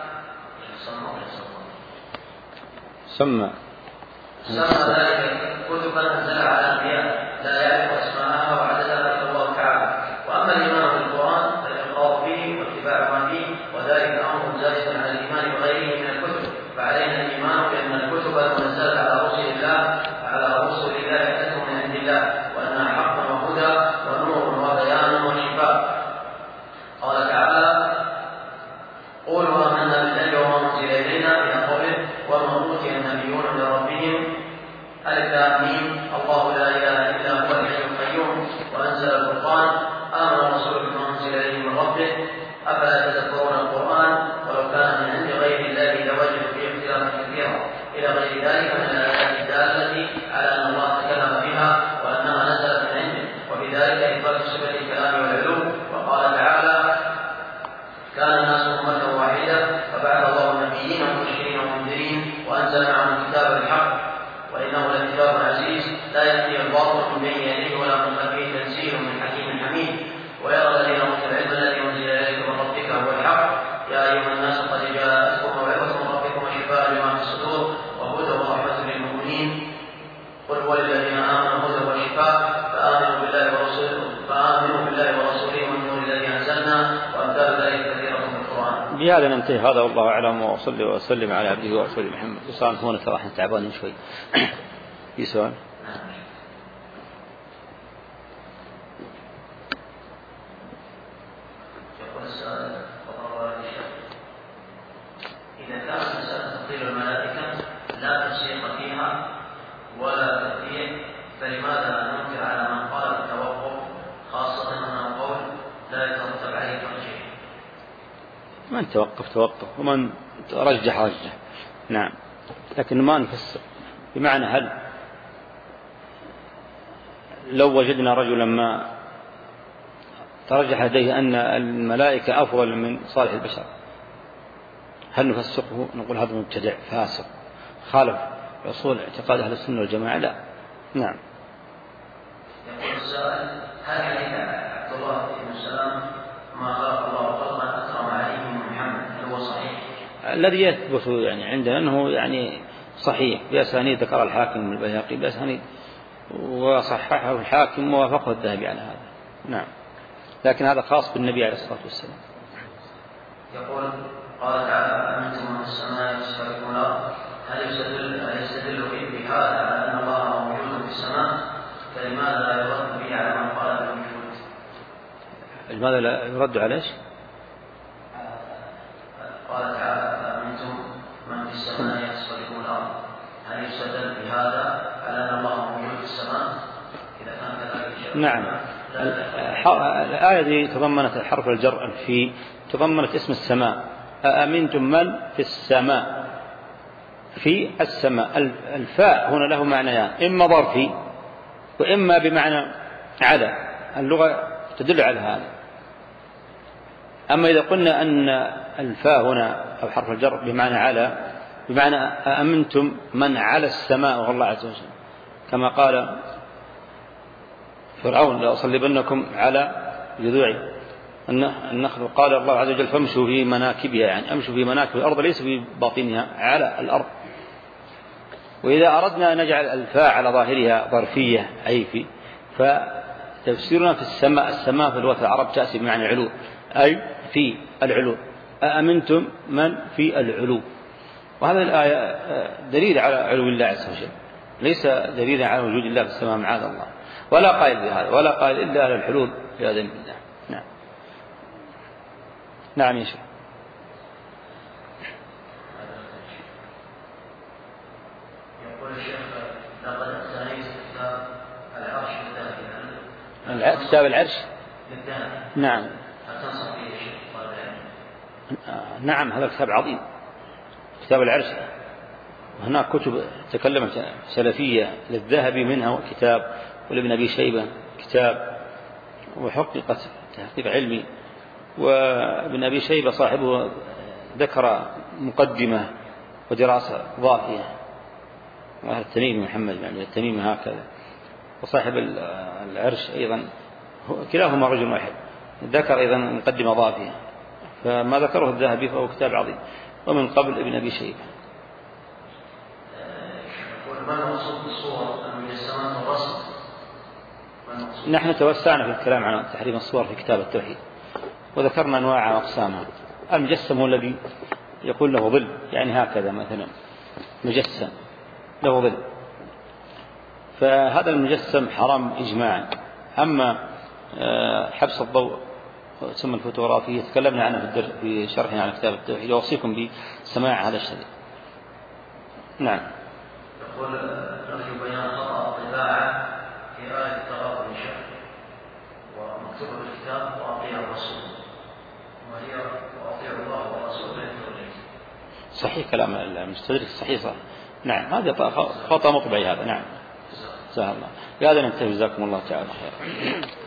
سمى سمى ذلك كتبا نزل على الأنبياء لا يعرف أسماءها وعددها إلا الله تعالى. وأما الإيمان بالقرآن فالإقرار به واتباع ما فيه، وذلك أمر زائد على الإيمان بغيره من الكتب. فعلينا الإيمان بأن الكتب المنزلة على رسل الله على رسل الله تكون من عند الله، وأنها حق وهدى ونور وبيان وشفاء. قال تعالى: قولوا آمنا بالله وما أنزل إلينا إلى قوله: وما أوتي النبيون من ربهم ألف لام ميم الله لا إله إلا هو الحي القيوم وأنزل الفرقان آمن الرسول بما أنزل إليه من ربه أفلا يتدبرون القرآن ولو كان من عند غير الله لوجدوا فيه اختلافا كثيرا إلى غير ذلك من الآيات الدالة على أن الله تكلم بها وأنها نزلت من عنده، وبذلك إثبات صفة الكلام والعلو. وقال تعالى: كان الناس أمة واحدة فبعث الله النبيين مبشرين ومنذرين وأنزل معهم الكتاب بالحق وإنه لكتاب عزيز لا يأتيه الباطل من بين يديه ولا من خلفه تنزيل من حكيم حميد. ويرى الذين أوتوا العلم الذي أنزل إليك من ربك هو الحق يا أيها الناس قد جاءتكم موعظة من ربكم وشفاء لما في الصدور وهدى ورحمة للمؤمنين. قل هو للذين آمنوا هدى وشفاء فآمنوا بالله ورسوله فآمنوا بالله ورسوله والنور الذي أنزلنا وأمثال ذلك كثيرة من القرآن. بهذا ننتهي، هذا والله أعلم، وصلي وسلم على عبده ورسوله محمد. وصال هون ترى احنا تعبانين شوي. في سؤال؟ إذا كانت مسألة تفضيل الملائكة لا تشريق فيها ولا تكفير، فلماذا ننكر على من قال بالتوقف، خاصة أنه قول لا يترتب عليه ترجيح؟ من توقف توقف ومن رجح رجح. نعم، لكن ما نفسر بمعنى هل لو وجدنا رجلا ما ترجح لديه أن الملائكة أفضل من صالح البشر هل نفسقه؟ نقول هذا مبتدع فاسق خالف أصول اعتقاد أهل السنة والجماعة؟ لا. نعم. يقول السائل هل عليك عبد الله بن سلام ما خلق الله خلقا أكرم عليه من محمد هل هو صحيح؟ الذي يثبت يعني عندنا أنه يعني صحيح بأسانيد ذكر الحاكم البيهقي بأسانيد وصححه الحاكم ووافقه الذهبي على هذا. نعم. لكن هذا خاص بالنبي عليه الصلاة والسلام. يقول قال تعالى أمنتم من السماء يسفركم الأرض هل يستدل هل يستدل بهذا على أن الله موجود في السماء فلماذا لا يرد به على من قال بالوجود؟ لماذا لا يرد على ايش؟ قال تعالى أمنتم من في السماء يسفركم الأرض هل يستدل بهذا على أن الله موجود في السماء إذا كان كذلك؟ نعم. الآية دي تضمنت حرف الجر في تضمنت اسم السماء أأمنتم من في السماء في السماء الفاء هنا له معنيان إما ظرفي وإما بمعنى على اللغة تدل على هذا. أما إذا قلنا أن الفاء هنا أو حرف الجر بمعنى على بمعنى أأمنتم من على السماء وهو الله عز وجل كما قال فرعون لأصلبنكم على جذوع النخل قال الله عز وجل فامشوا في مناكبها يعني أمشوا في مناكب الأرض ليس في باطنها على الأرض. وإذا أردنا أن نجعل الفاء على ظاهرها ظرفية أي في فتفسيرنا في السماء السماء في لغة العرب تأتي بمعنى العلو أي في العلو أأمنتم من في العلو. وهذا الآية دليل على علو الله عز وجل ليس دليلا على وجود الله في السماء معاذ الله ولا قائل بهذا ولا قائل إلا على الحلول في هذا الله. نعم. نعم يا شيخ. يقول الشيخ لقد أتانيت كتاب العرش للذهبي كتاب العرش للذهبي. نعم. هل تنصح به الشيخ؟ نعم هذا كتاب عظيم كتاب العرش. وهناك كتب تكلمت سلفية للذهبي منها كتاب ولابن أبي شيبة كتاب وحققت تحقيق علمي. وابن أبي شيبة صاحبه ذكر مقدمة ودراسة ضافية وهذا التميمي محمد يعني التميمي هكذا. وصاحب العرش أيضا كلاهما رجل واحد ذكر أيضا مقدمة ضافية فما ذكره الذهبي فهو كتاب عظيم. ومن قبل ابن أبي شيبة. نحن توسعنا في الكلام عن تحريم الصور في كتاب التوحيد وذكرنا أنواع وأقسامها. المجسم هو الذي يقول له ظل يعني هكذا مثلا مجسم له ظل فهذا المجسم حرام إجماعا. أما حبس الضوء ثم الفوتوغرافية تكلمنا عنه في شرحنا على كتاب التوحيد وأوصيكم بسماع هذا الشيء. نعم. يقول نرجو بيان خطأ الطباعة في آية التغابن إن شاء الله ومكتوبة في الكتاب وأطيعوا الرسول وهي وأطيعوا الله ورسوله. صحيح كلام المستدرك صحيح صح. نعم هذا خطأ مطبعي هذا. نعم. سهل الله. بهذا ننتهي جزاكم الله تعالى خير.